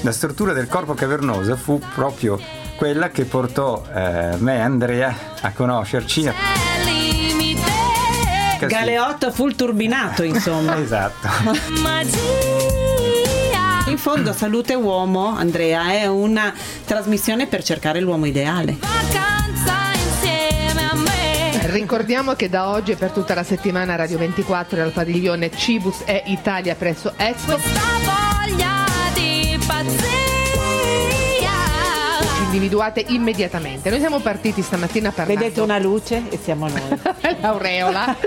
la struttura del corpo cavernoso fu proprio quella che portò me e Andrea a conoscerci. Galeotto full turbinato, insomma. Esatto. In fondo Salute Uomo, Andrea, è una trasmissione per cercare l'uomo ideale. Ricordiamo che da oggi e per tutta la settimana Radio 24 è al padiglione Cibus e Italia presso Expo. Individuate immediatamente. Noi siamo partiti stamattina parlando. Vedete una luce e siamo noi. L'aureola.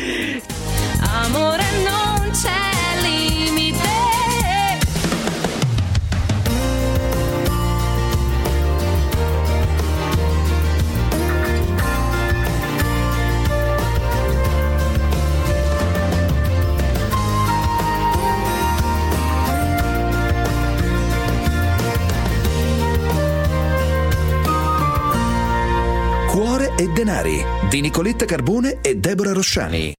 Amore non c'è limite. Cuore e denari di Nicoletta Carbone e Deborah Rosciani.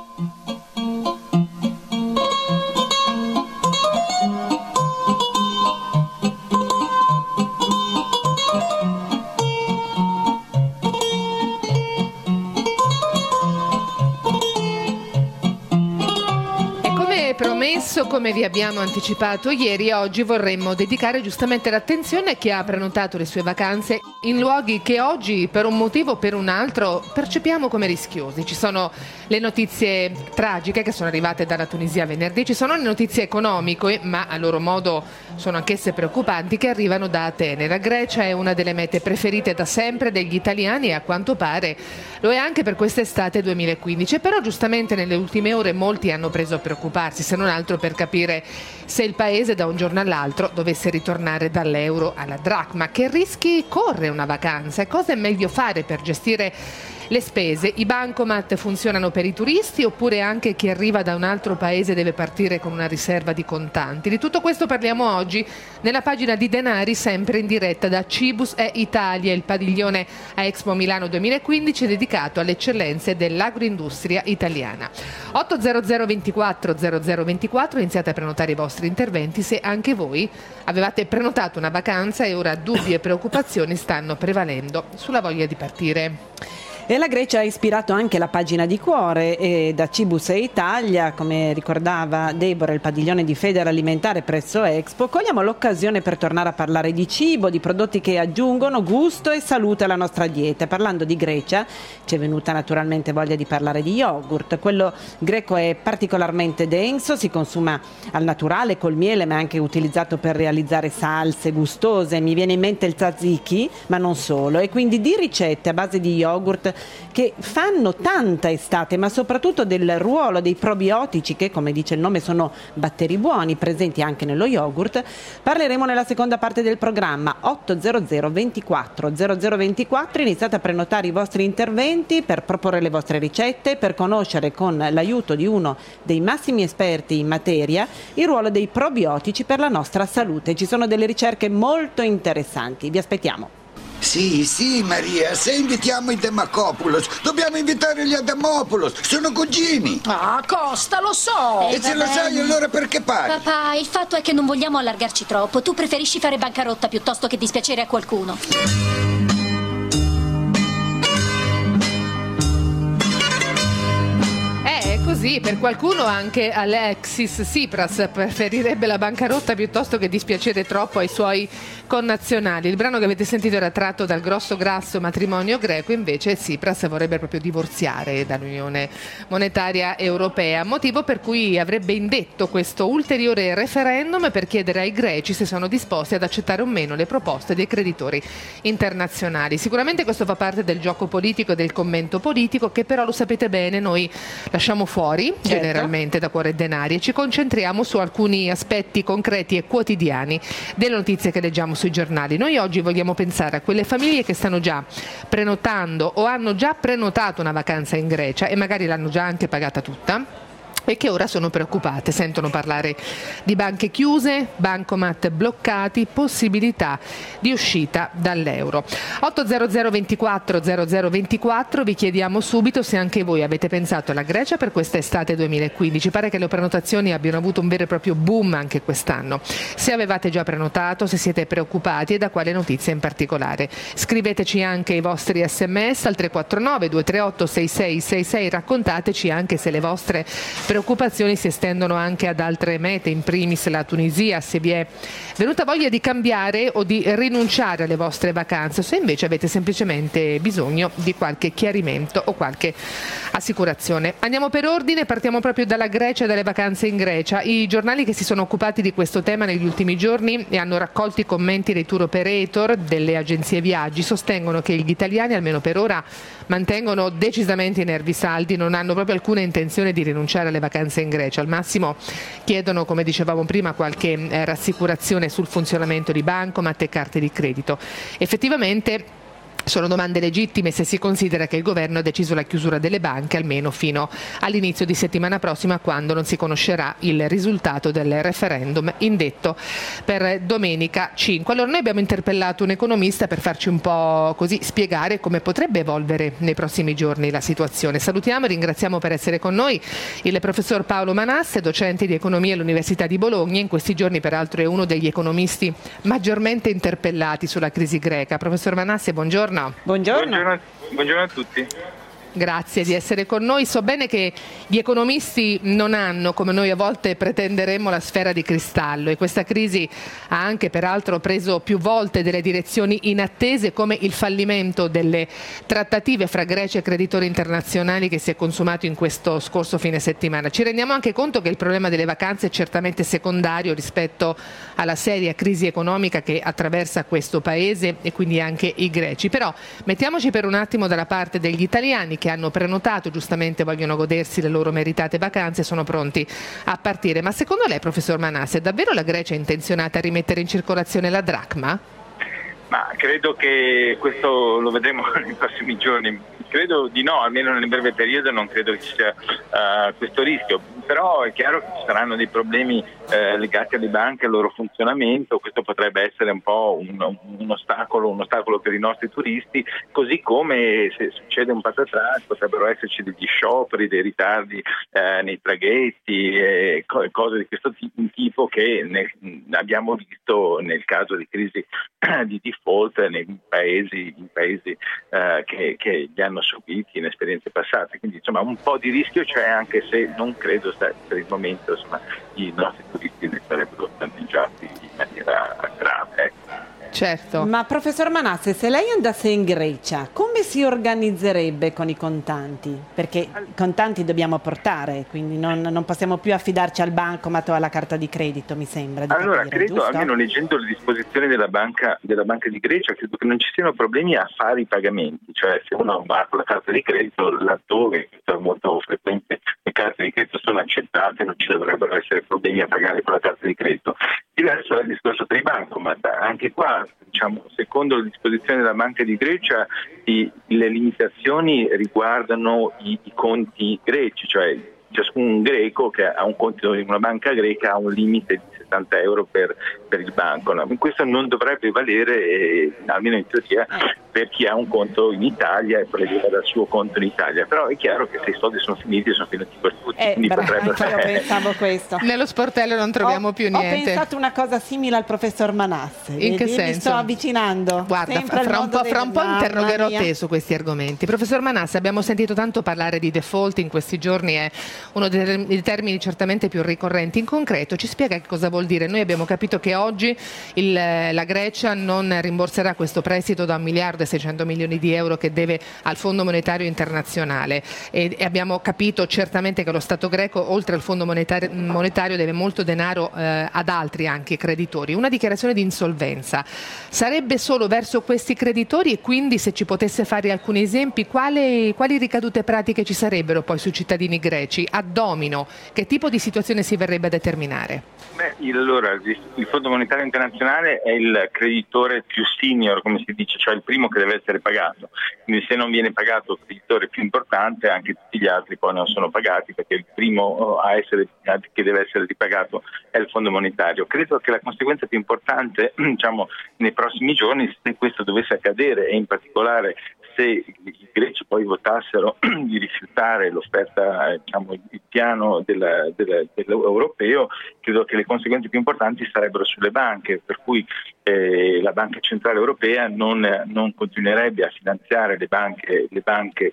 Promesso, come vi abbiamo anticipato ieri, oggi vorremmo dedicare giustamente l'attenzione a chi ha prenotato le sue vacanze in luoghi che oggi, per un motivo o per un altro, percepiamo come rischiosi. Ci sono le notizie tragiche che sono arrivate dalla Tunisia venerdì, ci sono le notizie economiche, ma a loro modo sono anch'esse preoccupanti, che arrivano da Atene. La Grecia è una delle mete preferite da sempre degli italiani e a quanto pare lo è anche per quest'estate 2015, però giustamente nelle ultime ore molti hanno preso a preoccuparsi, se non altro per capire se il paese da un giorno all'altro dovesse ritornare dall'euro alla dracma. Che rischi corre una vacanza e cosa è meglio fare per gestire le spese? I bancomat funzionano per i turisti oppure anche chi arriva da un altro paese deve partire con una riserva di contanti? Di tutto questo parliamo oggi nella pagina di Denari, sempre in diretta da Cibus e Italia, il padiglione a Expo Milano 2015 dedicato alle eccellenze dell'agroindustria italiana. 800 24 0024, iniziate a prenotare i vostri interventi se anche voi avevate prenotato una vacanza e ora dubbi e preoccupazioni stanno prevalendo sulla voglia di partire. E la Grecia ha ispirato anche la pagina di Cuore e da Cibus e Italia, come ricordava Deborah, il padiglione di Federalimentare presso Expo. Cogliamo l'occasione per tornare a parlare di cibo, di prodotti che aggiungono gusto e salute alla nostra dieta. Parlando di Grecia ci è venuta naturalmente voglia di parlare di yogurt. Quello greco è particolarmente denso, si consuma al naturale col miele, ma è anche utilizzato per realizzare salse gustose. Mi viene in mente il tzatziki, ma non solo, e quindi di ricette a base di yogurt che fanno tanta estate, ma soprattutto del ruolo dei probiotici che, come dice il nome, sono batteri buoni presenti anche nello yogurt. Parleremo nella seconda parte del programma. 800 24 0024, iniziate a prenotare i vostri interventi per proporre le vostre ricette, per conoscere con l'aiuto di uno dei massimi esperti in materia il ruolo dei probiotici per la nostra salute. Ci sono delle ricerche molto interessanti, vi aspettiamo. Sì, Maria, se invitiamo i Demacopoulos, dobbiamo invitare gli Adamopoulos, sono cugini. Ah, Costa, lo so. E se lo sai, allora perché pari? Papà, il fatto è che non vogliamo allargarci troppo. Tu preferisci fare bancarotta piuttosto che dispiacere a qualcuno. Così, per qualcuno anche Alexis Tsipras preferirebbe la bancarotta piuttosto che dispiacere troppo ai suoi connazionali. Il brano che avete sentito era tratto dal Grosso Grasso Matrimonio Greco, invece Tsipras vorrebbe proprio divorziare dall'Unione Monetaria Europea, motivo per cui avrebbe indetto questo ulteriore referendum per chiedere ai greci se sono disposti ad accettare o meno le proposte dei creditori internazionali. Sicuramente questo fa parte del gioco politico e del commento politico che però, lo sapete bene, noi lasciamo fuori generalmente da Cuore e Denari e ci concentriamo su alcuni aspetti concreti e quotidiani delle notizie che leggiamo sui giornali. Noi oggi vogliamo pensare a quelle famiglie che stanno già prenotando o hanno già prenotato una vacanza in Grecia e magari l'hanno già anche pagata tutta e che ora sono preoccupate, sentono parlare di banche chiuse, bancomat bloccati, possibilità di uscita dall'euro. 800 24 0024, vi chiediamo subito se anche voi avete pensato alla Grecia per quest'estate 2015. Pare che le prenotazioni abbiano avuto un vero e proprio boom anche quest'anno. Se avevate già prenotato, se siete preoccupati e da quale notizia in particolare. Scriveteci anche i vostri sms al 349 238 6666, raccontateci anche se le vostre preoccupazioni si estendono anche ad altre mete, in primis la Tunisia, se vi è venuta voglia di cambiare o di rinunciare alle vostre vacanze, o se invece avete semplicemente bisogno di qualche chiarimento o qualche assicurazione. Andiamo per ordine, partiamo proprio dalla Grecia e dalle vacanze in Grecia. I giornali che si sono occupati di questo tema negli ultimi giorni e hanno raccolto i commenti dei tour operator, delle agenzie viaggi, sostengono che gli italiani, almeno per ora, mantengono decisamente i nervi saldi, non hanno proprio alcuna intenzione di rinunciare alle vacanze in Grecia. Al massimo chiedono, come dicevamo prima, qualche rassicurazione sul funzionamento di bancomat e carte di credito. Effettivamente sono domande legittime se si considera che il governo ha deciso la chiusura delle banche almeno fino all'inizio di settimana prossima, quando non si conoscerà il risultato del referendum indetto per domenica 5. Allora, noi abbiamo interpellato un economista per farci un po' così spiegare come potrebbe evolvere nei prossimi giorni la situazione. Salutiamo e ringraziamo per essere con noi il professor Paolo Manasse, docente di economia all'Università di Bologna. In questi giorni peraltro è uno degli economisti maggiormente interpellati sulla crisi greca. Professor Manasse, buongiorno. Buongiorno. Buongiorno a tutti. Grazie di essere con noi. So bene che gli economisti non hanno, come noi a volte pretenderemmo, la sfera di cristallo, e questa crisi ha anche peraltro preso più volte delle direzioni inattese, come il fallimento delle trattative fra Grecia e creditori internazionali che si è consumato in questo scorso fine settimana. Ci rendiamo anche conto che il problema delle vacanze è certamente secondario rispetto alla seria crisi economica che attraversa questo paese e quindi anche i greci. Però mettiamoci per un attimo dalla parte degli italiani che hanno prenotato, giustamente vogliono godersi le loro meritate vacanze, sono pronti a partire. Ma secondo lei, professor Manasse, davvero la Grecia è intenzionata a rimettere in circolazione la dracma? Ma credo che questo lo vedremo nei prossimi giorni. Credo di no, almeno nel breve periodo non credo che ci sia questo rischio. Però è chiaro che ci saranno dei problemi legati alle banche, al loro funzionamento. Questo potrebbe essere un po' un ostacolo per i nostri turisti, così come se succede un patatrac potrebbero esserci degli scioperi, dei ritardi nei traghetti, cose di questo tipo che abbiamo visto nel caso di crisi di default nei paesi che li hanno subiti in esperienze passate. Quindi insomma un po' di rischio c'è, anche se non credo per il momento i nostri turisti ne sarebbero danneggiati in maniera grave. Certo. Ma professor Manasse, se lei andasse in Grecia, come si organizzerebbe con i contanti? Perché i contanti dobbiamo portare, quindi non possiamo più affidarci al bancomat o alla carta di credito, mi sembra. Allora, capire, credo, giusto? almeno leggendo le disposizioni della banca di Grecia, credo che non ci siano problemi a fare i pagamenti. Cioè, se uno va con la carta di credito, laddove, questo è molto frequente, le carte di credito sono accettate, non ci dovrebbero essere problemi a pagare con la carta di credito. Diverso è il discorso dei bancomat. Anche qua, diciamo, secondo le disposizioni della Banca di Grecia, le limitazioni riguardano i conti greci, cioè ciascun greco che ha un conto in una banca greca ha un limite di 70 euro per il banco. No? Questo non dovrebbe valere, almeno in teoria, per chi ha un conto in Italia e preleva dal suo conto in Italia. Però è chiaro che se i soldi sono finiti per tutti. Anche io pensavo questo. Nello sportello non troviamo più niente. Ho pensato una cosa simile al professor Manasse. In che senso? Mi sto avvicinando. Guarda, fra un po' interrogherò te su questi argomenti. Professor Manasse, abbiamo sentito tanto parlare di default in questi giorni, è uno dei termini certamente più ricorrenti. In concreto ci spiega che cosa vuol dire? Noi abbiamo capito che oggi la Grecia non rimborserà questo prestito da 1,6 miliardi di euro che deve al Fondo Monetario Internazionale, e abbiamo capito certamente che lo Stato greco, oltre al Fondo Monetario, deve molto denaro ad altri anche creditori. Una dichiarazione di insolvenza sarebbe solo verso questi creditori, e quindi, se ci potesse fare alcuni esempi, quali ricadute pratiche ci sarebbero poi sui cittadini greci? A domino, che tipo di situazione si verrebbe a determinare? Allora, il Fondo Monetario Internazionale è il creditore più senior, come si dice, cioè il primo che deve essere pagato. Quindi se non viene pagato il creditore più importante, anche tutti gli altri poi non sono pagati, perché il primo che deve essere ripagato è il Fondo Monetario. Credo che la conseguenza più importante, diciamo, nei prossimi giorni, se questo dovesse accadere, e in particolare se i greci poi votassero di rifiutare l'offerta, diciamo, il piano dell'europeo, credo che le conseguenze più importanti sarebbero sulle banche, per cui la Banca Centrale Europea non continuerebbe a finanziare le banche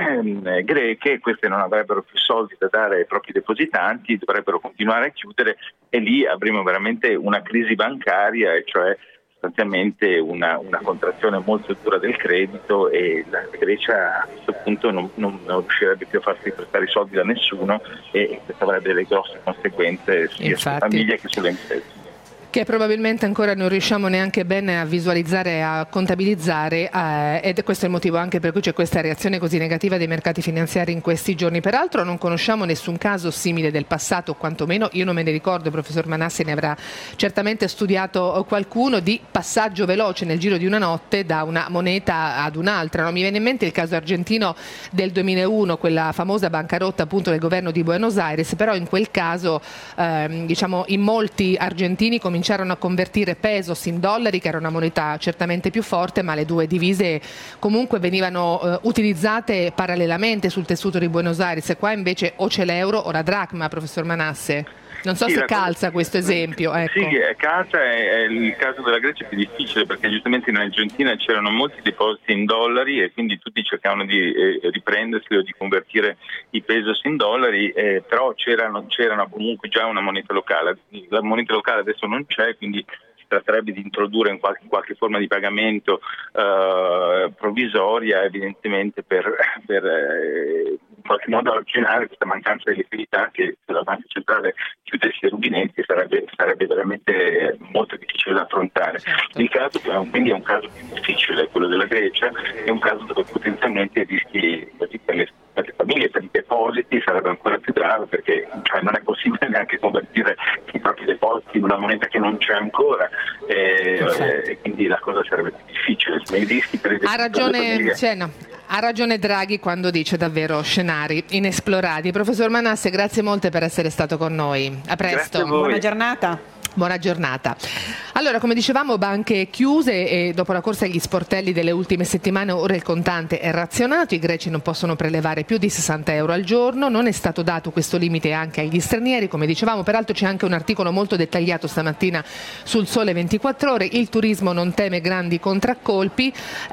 greche. Queste non avrebbero più soldi da dare ai propri depositanti, dovrebbero continuare a chiudere, e lì avremo veramente una crisi bancaria, e cioè sostanzialmente una contrazione molto dura del credito, e la Grecia a questo punto non riuscirebbe più a farsi prestare i soldi da nessuno, e questo avrebbe delle grosse conseguenze sia sulle famiglie che sulle imprese. Che probabilmente ancora non riusciamo neanche bene a visualizzare, a contabilizzare, ed questo è il motivo anche per cui c'è questa reazione così negativa dei mercati finanziari in questi giorni. Peraltro non conosciamo nessun caso simile del passato, quantomeno io non me ne ricordo, il professor Manassi ne avrà certamente studiato qualcuno, di passaggio veloce nel giro di una notte da una moneta ad un'altra. No? Mi viene in mente il caso argentino del 2001, quella famosa bancarotta appunto del governo di Buenos Aires, però in quel caso diciamo in molti argentini cominciarono a convertire pesos in dollari, che era una moneta certamente più forte, ma le due divise comunque venivano utilizzate parallelamente sul tessuto di Buenos Aires. Qua invece o c'è l'euro o la dracma, professor Manasse. Non so se calza questo esempio. Ecco. Sì, calza, è il caso della Grecia è più difficile, perché giustamente in Argentina c'erano molti depositi in dollari, e quindi tutti cercavano di riprendersi o di convertire i pesos in dollari, però c'erano comunque già una moneta locale. La moneta locale adesso non c'è, quindi si tratterebbe di introdurre in qualche forma di pagamento provvisoria, evidentemente per in qualche modo arginare questa mancanza di liquidità, che se la Banca Centrale chiudesse i rubinetti sarebbe veramente molto difficile da affrontare. Certo. Il caso quindi è un caso più difficile, quello della Grecia, è un caso dove potenzialmente i rischi per le famiglie, per i depositi, sarebbe ancora più grave, perché non è possibile neanche convertire i propri depositi in una moneta che non c'è ancora, e quindi la cosa sarebbe più difficile. I rischi per i Ha ragione Draghi quando dice davvero scenari inesplorati. Professor Manasse, grazie molte per essere stato con noi. A presto. Buona giornata. Buona giornata. Allora, come dicevamo, banche chiuse, e dopo la corsa agli sportelli delle ultime settimane ora il contante è razionato, i greci non possono prelevare più di 60 euro al giorno, non è stato dato questo limite anche agli stranieri, come dicevamo. Peraltro c'è anche un articolo molto dettagliato stamattina sul Sole 24 Ore, il turismo non teme grandi contraccolpi,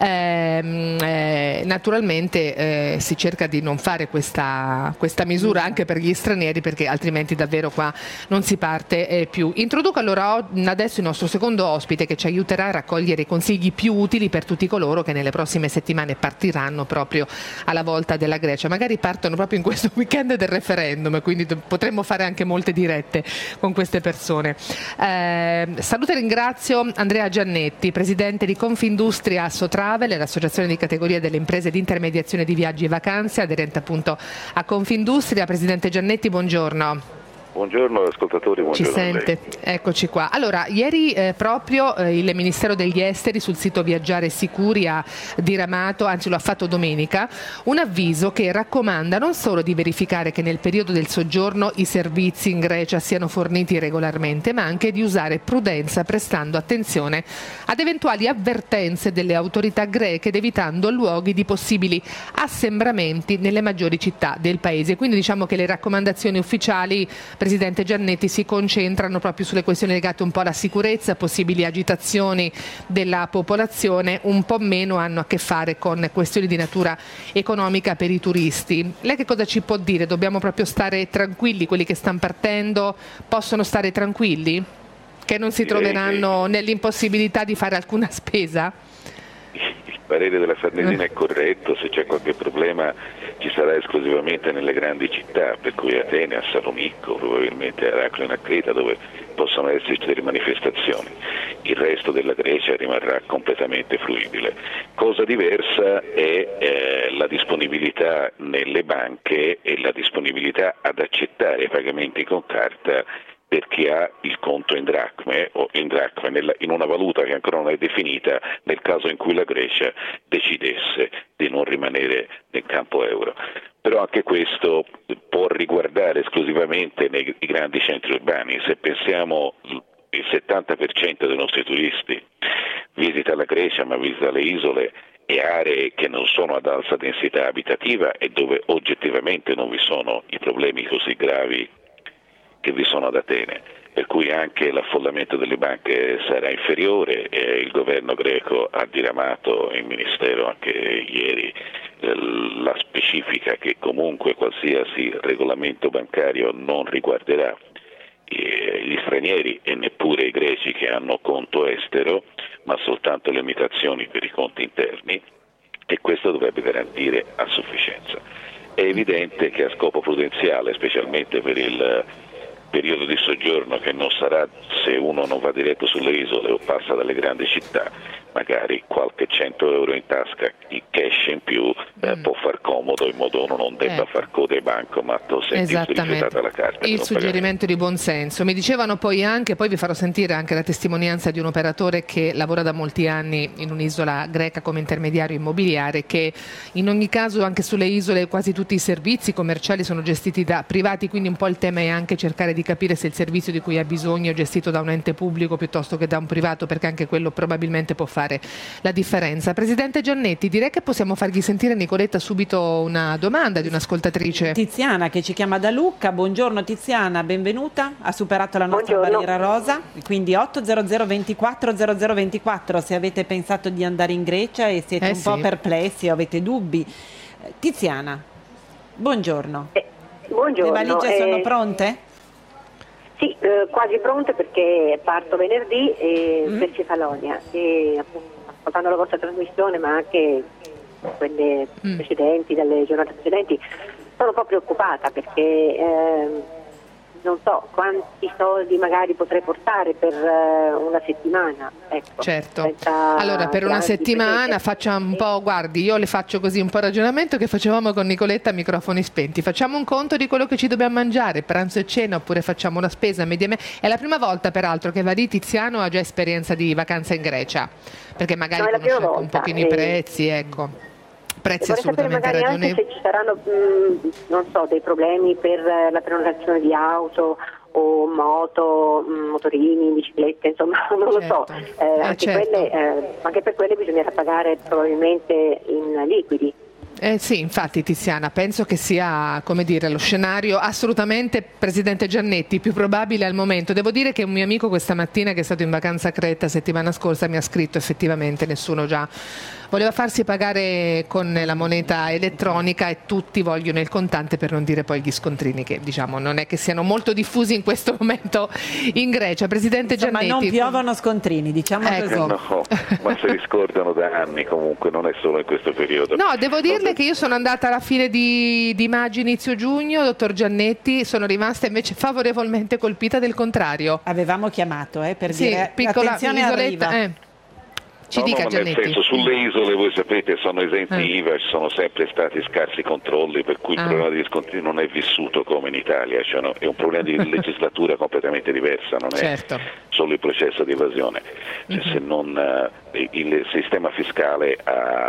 naturalmente si cerca di non fare questa misura anche per gli stranieri, perché altrimenti davvero qua non si parte più. Introduco allora adesso il nostro secondo ospite, che ci aiuterà a raccogliere i consigli più utili per tutti coloro che nelle prossime settimane partiranno proprio alla volta della Grecia. Magari partono proprio in questo weekend del referendum, quindi potremmo fare anche molte dirette con queste persone. Saluto e ringrazio Andrea Giannetti, presidente di Confindustria Sotravel, l'associazione di categoria delle imprese di intermediazione di viaggi e vacanze, aderente appunto a Confindustria. Presidente Giannetti, buongiorno. Buongiorno ascoltatori, buongiorno. Ci sente, eccoci qua. Allora, ieri proprio il Ministero degli Esteri sul sito Viaggiare Sicuri ha diramato, anzi lo ha fatto domenica, un avviso che raccomanda non solo di verificare che nel periodo del soggiorno i servizi in Grecia siano forniti regolarmente, ma anche di usare prudenza prestando attenzione ad eventuali avvertenze delle autorità greche ed evitando luoghi di possibili assembramenti nelle maggiori città del paese. Quindi diciamo che le raccomandazioni ufficiali, Presidente Giannetti, si concentrano proprio sulle questioni legate un po' alla sicurezza, possibili agitazioni della popolazione, un po' meno hanno a che fare con questioni di natura economica per i turisti. Lei che cosa ci può dire? Dobbiamo proprio stare tranquilli? Quelli che stanno partendo possono stare tranquilli? Che non si troveranno nell'impossibilità di fare alcuna spesa? Il parere della Farnesina è corretto, se c'è qualche problema ci sarà esclusivamente nelle grandi città, per cui Atene, a Salonicco, probabilmente a Eraclio e a Creta, dove possono esserci delle manifestazioni. Il resto della Grecia rimarrà completamente fruibile. Cosa diversa è la disponibilità nelle banche e la disponibilità ad accettare i pagamenti con carta per chi ha il conto in dracme o in dracme in una valuta che ancora non è definita, nel caso in cui la Grecia decidesse di non rimanere nel campo euro. Però anche questo può riguardare esclusivamente nei grandi centri urbani. Se pensiamo il 70% dei nostri turisti visita la Grecia, ma visita le isole e aree che non sono ad alta densità abitativa e dove oggettivamente non vi sono i problemi così gravi che vi sono ad Atene, per cui anche l'affollamento delle banche sarà inferiore. Il governo greco ha diramato in ministero anche ieri la specifica che comunque qualsiasi regolamento bancario non riguarderà gli stranieri e neppure i greci che hanno conto estero, ma soltanto le limitazioni per i conti interni, e questo dovrebbe garantire a sufficienza. È evidente che a scopo prudenziale, specialmente per il periodo di soggiorno che non sarà se uno non va diretto sulle isole o passa dalle grandi città, magari qualche 100 euro in tasca in cash in più può far comodo, in modo uno non debba far coda ai bancomat o sentirsi rifiutata la carta. Il suggerimento di buonsenso. Mi dicevano poi vi farò sentire anche la testimonianza di un operatore che lavora da molti anni in un'isola greca come intermediario immobiliare, che in ogni caso anche sulle isole quasi tutti i servizi commerciali sono gestiti da privati, quindi un po' il tema è anche cercare di capire se il servizio di cui ha bisogno è gestito da un ente pubblico piuttosto che da un privato, perché anche quello probabilmente può fare la differenza. Presidente Giannetti, direi che possiamo fargli sentire, Nicoletta, subito una domanda di un'ascoltatrice. Tiziana che ci chiama da Lucca. Buongiorno Tiziana, benvenuta. Ha superato la nostra barriera rosa, quindi 800 24 0024 se avete pensato di andare in Grecia e siete un po' perplessi o avete dubbi. Tiziana, buongiorno. Buongiorno. Le valigie sono pronte? Sì, quasi pronte perché parto venerdì per Cefalonia e appunto ascoltando la vostra trasmissione ma anche quelle precedenti, dalle giornate precedenti, sono un po' preoccupata perché non so quanti soldi magari potrei portare per una settimana. Ecco, certo. Allora per una settimana facciamo un po', guardi, io le faccio così un po' ragionamento che facevamo con Nicoletta a microfoni spenti. Facciamo un conto di quello che ci dobbiamo mangiare, pranzo e cena, oppure facciamo una spesa mediamente. È la prima volta peraltro che va lì. Tiziano ha già esperienza di vacanza in Grecia, perché magari conosce un pochino i prezzi, ecco. Prezzi assolutamente ragionevoli. Anche se ci saranno non so, dei problemi per la prenotazione di auto o moto, motorini, biciclette, insomma non lo so, anche per quelle bisognerà pagare probabilmente in liquidi. Sì, infatti Tiziana, penso che sia, come dire, lo scenario assolutamente, Presidente Giannetti, più probabile al momento. Devo dire che un mio amico questa mattina, che è stato in vacanza a Creta settimana scorsa, mi ha scritto effettivamente nessuno già voleva farsi pagare con la moneta elettronica e tutti vogliono il contante, per non dire poi gli scontrini che diciamo non è che siano molto diffusi in questo momento in Grecia. Presidente Giannetti. Ma non piovono scontrini, diciamo così. No, ma se li scordano da anni, comunque non è solo in questo periodo. No, devo dirle che io sono andata alla fine di maggio, inizio giugno, dottor Giannetti, sono rimasta invece favorevolmente colpita del contrario. Avevamo chiamato per dire piccola attenzione, arriva. Ci dica, nel Giannetti. senso, sulle isole voi sapete sono esenti IVA, ci sono sempre stati scarsi controlli, per cui il problema degli scontrini non è vissuto come in Italia, cioè è un problema di legislatura completamente diversa, non è solo il processo di evasione. Cioè, se non il sistema fiscale ha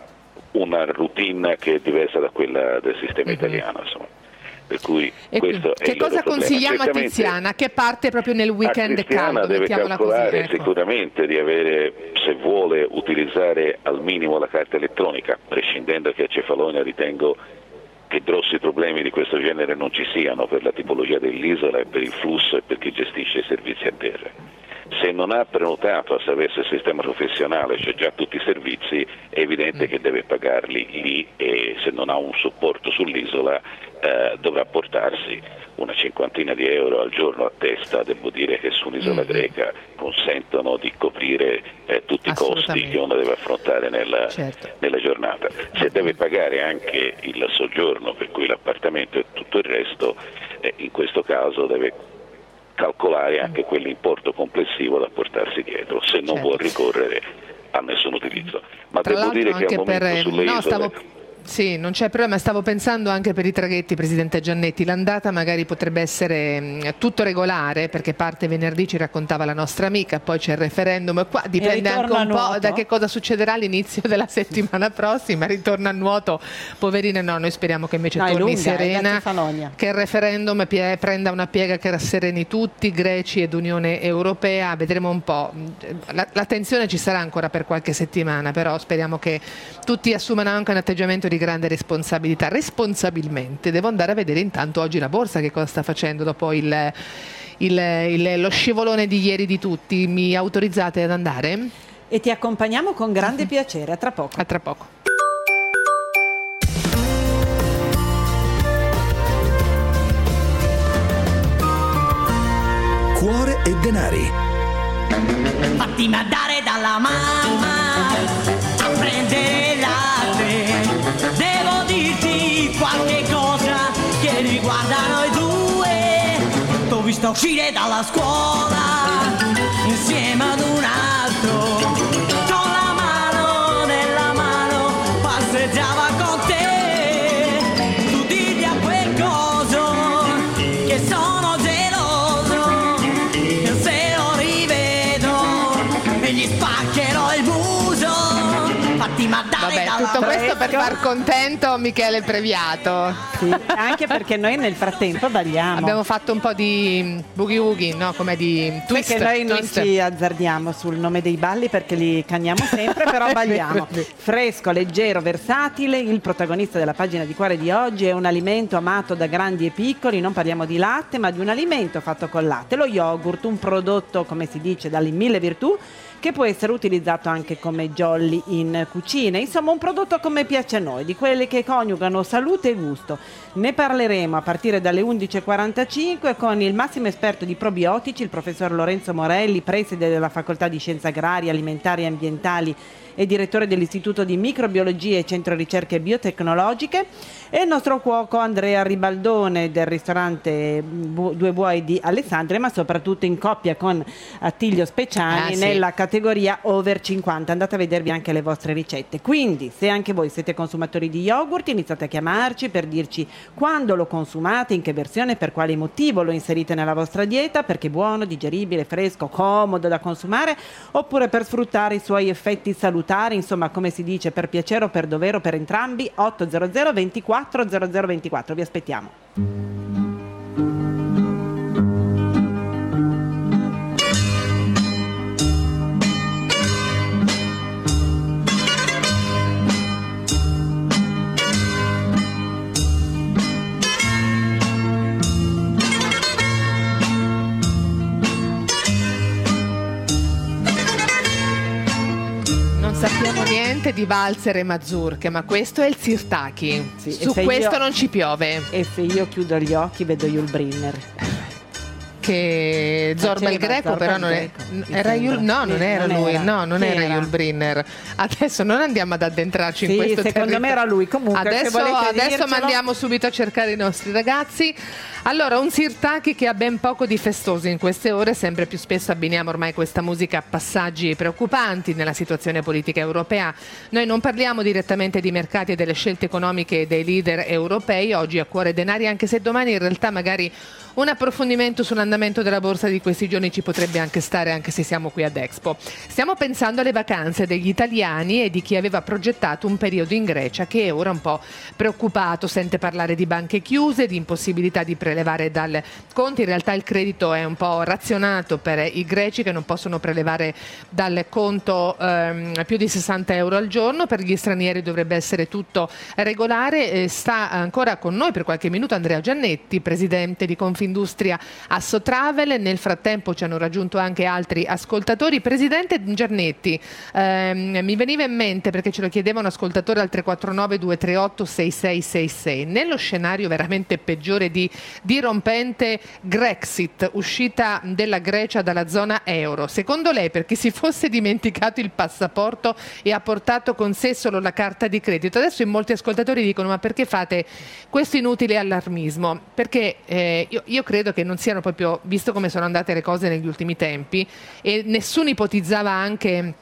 una routine che è diversa da quella del sistema italiano, insomma. Per cui questo che cosa consigliamo a Tiziana, che parte proprio nel weekend caldo? Deve calcolare sicuramente di avere, se vuole utilizzare al minimo la carta elettronica, prescindendo che a Cefalonia ritengo che grossi problemi di questo genere non ci siano per la tipologia dell'isola e per il flusso e per chi gestisce i servizi a terra. Se non ha prenotato attraverso il sistema professionale, cioè già tutti i servizi, è evidente che deve pagarli lì, e se non ha un supporto sull'isola dovrà portarsi una cinquantina di euro al giorno a testa. Devo dire che su un'isola greca consentono di coprire tutti i costi che uno deve affrontare nella giornata. Se deve pagare anche il soggiorno, per cui l'appartamento e tutto il resto, in questo caso deve calcolare anche quell'importo complessivo da portarsi dietro, se non vuol ricorrere a nessun utilizzo. Ma tra devo dire che al momento sulle isole... Sì, non c'è problema, stavo pensando anche per i traghetti, Presidente Giannetti, l'andata magari potrebbe essere tutto regolare, perché parte venerdì, ci raccontava la nostra amica, poi c'è il referendum, qua dipende anche un po' da che cosa succederà all'inizio della settimana prossima, ritorna a nuoto, poverina. No, noi speriamo che invece torni lunga, serena, che il referendum prenda una piega che rassereni tutti, greci ed Unione Europea, vedremo un po', la tensione ci sarà ancora per qualche settimana, però speriamo che tutti assumano anche un atteggiamento di grande responsabilità. Responsabilmente devo andare a vedere intanto oggi la borsa che cosa sta facendo dopo lo scivolone di ieri di tutti. Mi autorizzate ad andare? E ti accompagniamo con grande piacere. A tra poco. A tra poco. Cuore e denari. Fatti mandare dalla mamma a prendere latte. Devo dirti qualche cosa che riguarda noi due. T'ho visto uscire dalla scuola insieme ad un altro, con la mano nella mano passeggiava con te. Tu digli a quel coso che sono geloso, se lo rivedo e gli spaccherò il muso. Fatti mandare. Vabbè, tutto questo per far contento Michele Previato. Sì, anche perché noi nel frattempo balliamo. Abbiamo fatto un po' di boogie woogie, no? Come di twist. Perché noi non twist. ci azzardiamo sul nome dei balli perché li cagniamo sempre, però balliamo. Fresco, leggero, versatile, il protagonista della pagina di Cuore di oggi è un alimento amato da grandi e piccoli. Non parliamo di latte, ma di un alimento fatto col latte, lo yogurt, un prodotto, come si dice, dalle 1000 virtù, che può essere utilizzato anche come jolly in cucina. Insomma, un prodotto come piace a noi, di quelli che coniugano salute e gusto. Ne parleremo a partire dalle 11.45 con il massimo esperto di probiotici, il professor Lorenzo Morelli, preside della Facoltà di Scienze Agrarie, Alimentari e Ambientali e direttore dell'Istituto di Microbiologia e Centro Ricerche Biotecnologiche, e il nostro cuoco Andrea Ribaldone del ristorante Due Buoi di Alessandria, ma soprattutto in coppia con Attilio Speciani nella categoria over 50. Andate a vedervi anche le vostre ricette. Quindi, se anche voi siete consumatori di yogurt, iniziate a chiamarci per dirci quando lo consumate, in che versione, per quale motivo lo inserite nella vostra dieta, perché è buono, digeribile, fresco, comodo da consumare, oppure per sfruttare i suoi effetti salutari. Insomma, come si dice, per piacere o per dovere o per entrambi. 800 24 0024, vi aspettiamo. Sappiamo niente di valzer e mazurche, ma questo è il sirtaki. Sì, su questo non ci piove. E se io chiudo gli occhi vedo Yul Brynner. Che Zorba il Greco, però non è, era Yul, no, non era lui, no, non era Yul Brynner. Adesso non andiamo ad addentrarci in questo secondo me era lui. Comunque adesso mandiamo subito a cercare i nostri ragazzi. Allora, un sirtaki che ha ben poco di festoso in queste ore. Sempre più spesso abbiniamo ormai questa musica a passaggi preoccupanti nella situazione politica europea. Noi non parliamo direttamente di mercati e delle scelte economiche dei leader europei oggi a Cuore Denari, anche se domani in realtà magari un approfondimento sull'andamento della borsa di questi giorni ci potrebbe anche stare, anche se siamo qui ad Expo. Stiamo pensando alle vacanze degli italiani e di chi aveva progettato un periodo in Grecia, che è ora un po' preoccupato, sente parlare di banche chiuse, di impossibilità di prelevare dal conto. In realtà il credito è un po' razionato per i greci, che non possono prelevare dal conto più di 60 euro al giorno. Per gli stranieri dovrebbe essere tutto regolare. Sta ancora con noi per qualche minuto Andrea Giannetti, presidente di Confindustria Assotravel. Nel frattempo ci hanno raggiunto anche altri ascoltatori. Presidente Giannetti, mi veniva in mente, perché ce lo chiedeva un ascoltatore al 349 238 6666, nello scenario veramente peggiore di dirompente Grexit, uscita della Grecia dalla zona euro, secondo lei, per chi si fosse dimenticato il passaporto e ha portato con sé solo la carta di credito, adesso in molti ascoltatori dicono: ma perché fate questo inutile allarmismo? Perché io credo che non siano proprio, visto come sono andate le cose negli ultimi tempi, e nessuno ipotizzava anche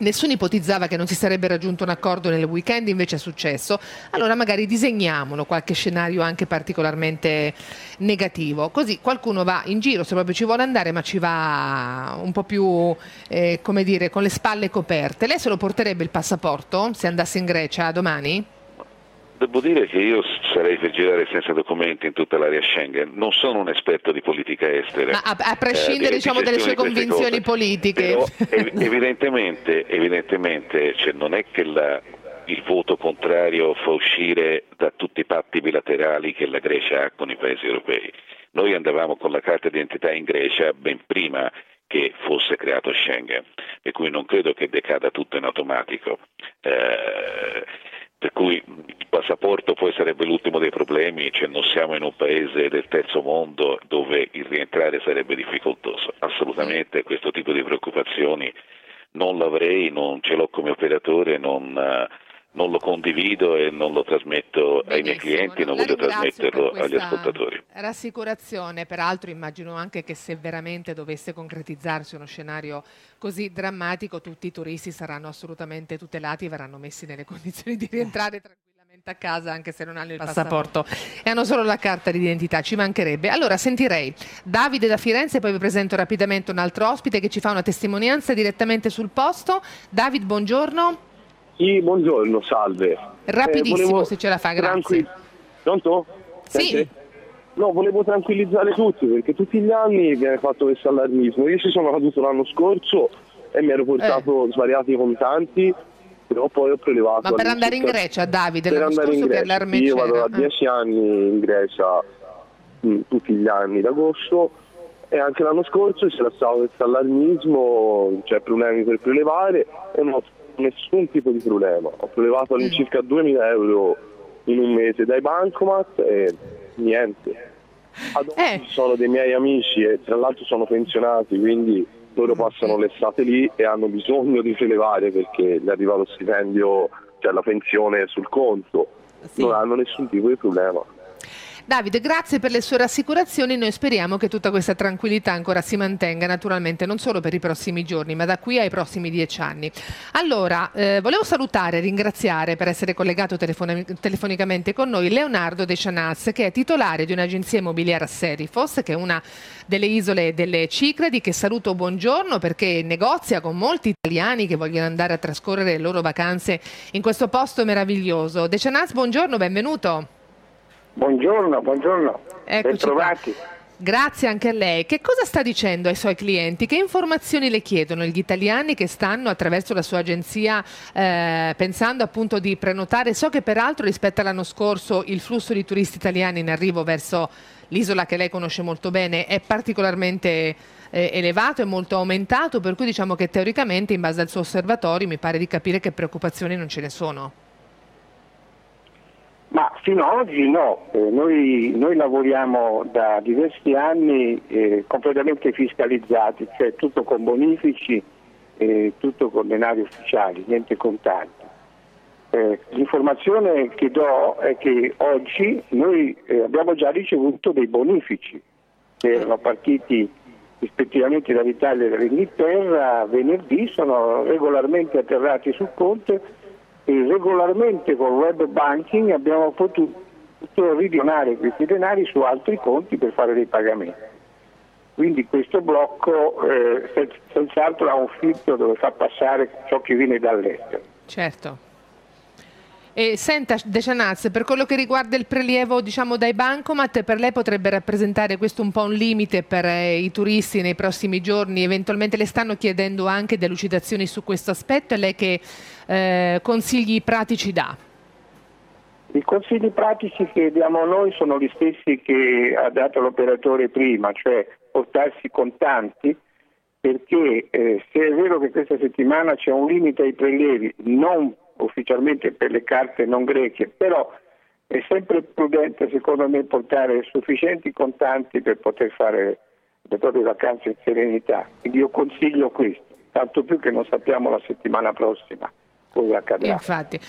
Nessuno ipotizzava che non si sarebbe raggiunto un accordo nel weekend, invece è successo. Allora magari disegniamolo qualche scenario anche particolarmente negativo, così qualcuno va in giro, se proprio ci vuole andare, ma ci va un po' più, come dire, con le spalle coperte. Lei se lo porterebbe il passaporto se andasse in Grecia domani? Devo dire che io sarei per girare senza documenti in tutta l'area Schengen. Non sono un esperto di politica estera. Ma a prescindere dalle sue convinzioni politiche. Però, evidentemente cioè, non è che il voto contrario fa uscire da tutti i patti bilaterali che la Grecia ha con i paesi europei. Noi andavamo con la carta d'identità in Grecia ben prima che fosse creato Schengen, per cui non credo che decada tutto in automatico. Per cui il passaporto poi sarebbe l'ultimo dei problemi, cioè non siamo in un paese del terzo mondo dove il rientrare sarebbe difficoltoso. Assolutamente questo tipo di preoccupazioni non l'avrei, non ce l'ho come operatore, non lo condivido e non lo trasmetto ai miei clienti, non voglio trasmetterlo agli ascoltatori. Rassicurazione, peraltro immagino anche che se veramente dovesse concretizzarsi uno scenario così drammatico, tutti i turisti saranno assolutamente tutelati e verranno messi nelle condizioni di rientrare tranquillamente a casa anche se non hanno il passaporto e hanno solo la carta d'identità, ci mancherebbe. Allora sentirei Davide da Firenze, poi vi presento rapidamente un altro ospite che ci fa una testimonianza direttamente sul posto. David, buongiorno. Sì, buongiorno, salve. Rapidissimo se ce la fa, grazie. Pronto? Sì. No, volevo tranquillizzare tutti perché tutti gli anni viene fatto questo allarmismo. Io ci sono caduto l'anno scorso e mi ero portato svariati contanti, però poi ho prelevato. Ma per andare in Grecia, Davide, per l'anno andare scorso in Grecia, che allarme io c'era? vado da 10 anni in Grecia tutti gli anni d'agosto e anche l'anno scorso c'era stato questo allarmismo, cioè problemi per prelevare e non ho nessun tipo di problema. Ho prelevato all'incirca 2.000 euro in un mese dai bancomat e niente. Ad oggi sono dei miei amici e tra l'altro sono pensionati, quindi loro passano l'estate lì e hanno bisogno di prelevare perché gli arriva lo stipendio, cioè la pensione sul conto. Non hanno nessun tipo di problema. Davide, grazie per le sue rassicurazioni, noi speriamo che tutta questa tranquillità ancora si mantenga, naturalmente non solo per i prossimi giorni, ma da qui ai prossimi 10 anni. Allora, volevo salutare e ringraziare per essere collegato telefonicamente con noi Leonardo De Chanaz, che è titolare di un'agenzia immobiliare a Serifos, che è una delle isole delle Cicladi, che saluto buongiorno perché negozia con molti italiani che vogliono andare a trascorrere le loro vacanze in questo posto meraviglioso. De Chanaz, buongiorno, benvenuto. Buongiorno, Eccoci bentrovati. qua. Grazie anche a lei. Che cosa sta dicendo ai suoi clienti? Che informazioni le chiedono gli italiani che stanno attraverso la sua agenzia pensando appunto di prenotare? So che peraltro rispetto all'anno scorso il flusso di turisti italiani in arrivo verso l'isola che lei conosce molto bene è particolarmente elevato e molto aumentato, per cui diciamo che teoricamente in base al suo osservatorio mi pare di capire che preoccupazioni non ce ne sono. Ma fino ad oggi no, noi lavoriamo da diversi anni completamente fiscalizzati, cioè tutto con bonifici, tutto con denari ufficiali, niente contanti. L'informazione che do è che oggi noi abbiamo già ricevuto dei bonifici che erano partiti rispettivamente dall'Italia e dall'Inghilterra venerdì, sono regolarmente atterrati sul conto e regolarmente con web banking abbiamo potuto ridonare questi denari su altri conti per fare dei pagamenti. Quindi questo blocco senz'altro ha un filtro dove fa passare ciò che viene dall'estero. Certo. E senta De Chanaz, per quello che riguarda il prelievo diciamo dai bancomat, per lei potrebbe rappresentare questo un po' un limite per i turisti nei prossimi giorni? Eventualmente le stanno chiedendo anche delucidazioni su questo aspetto e lei che consigli pratici dà? I consigli pratici che diamo noi sono gli stessi che ha dato l'operatore prima, cioè portarsi contanti, perché se è vero che questa settimana c'è un limite ai prelievi, non ufficialmente per le carte non greche, però è sempre prudente secondo me portare sufficienti contanti per poter fare le proprie vacanze in serenità. Quindi io consiglio questo, tanto più che non sappiamo la settimana prossima cosa accadrà. Infatti.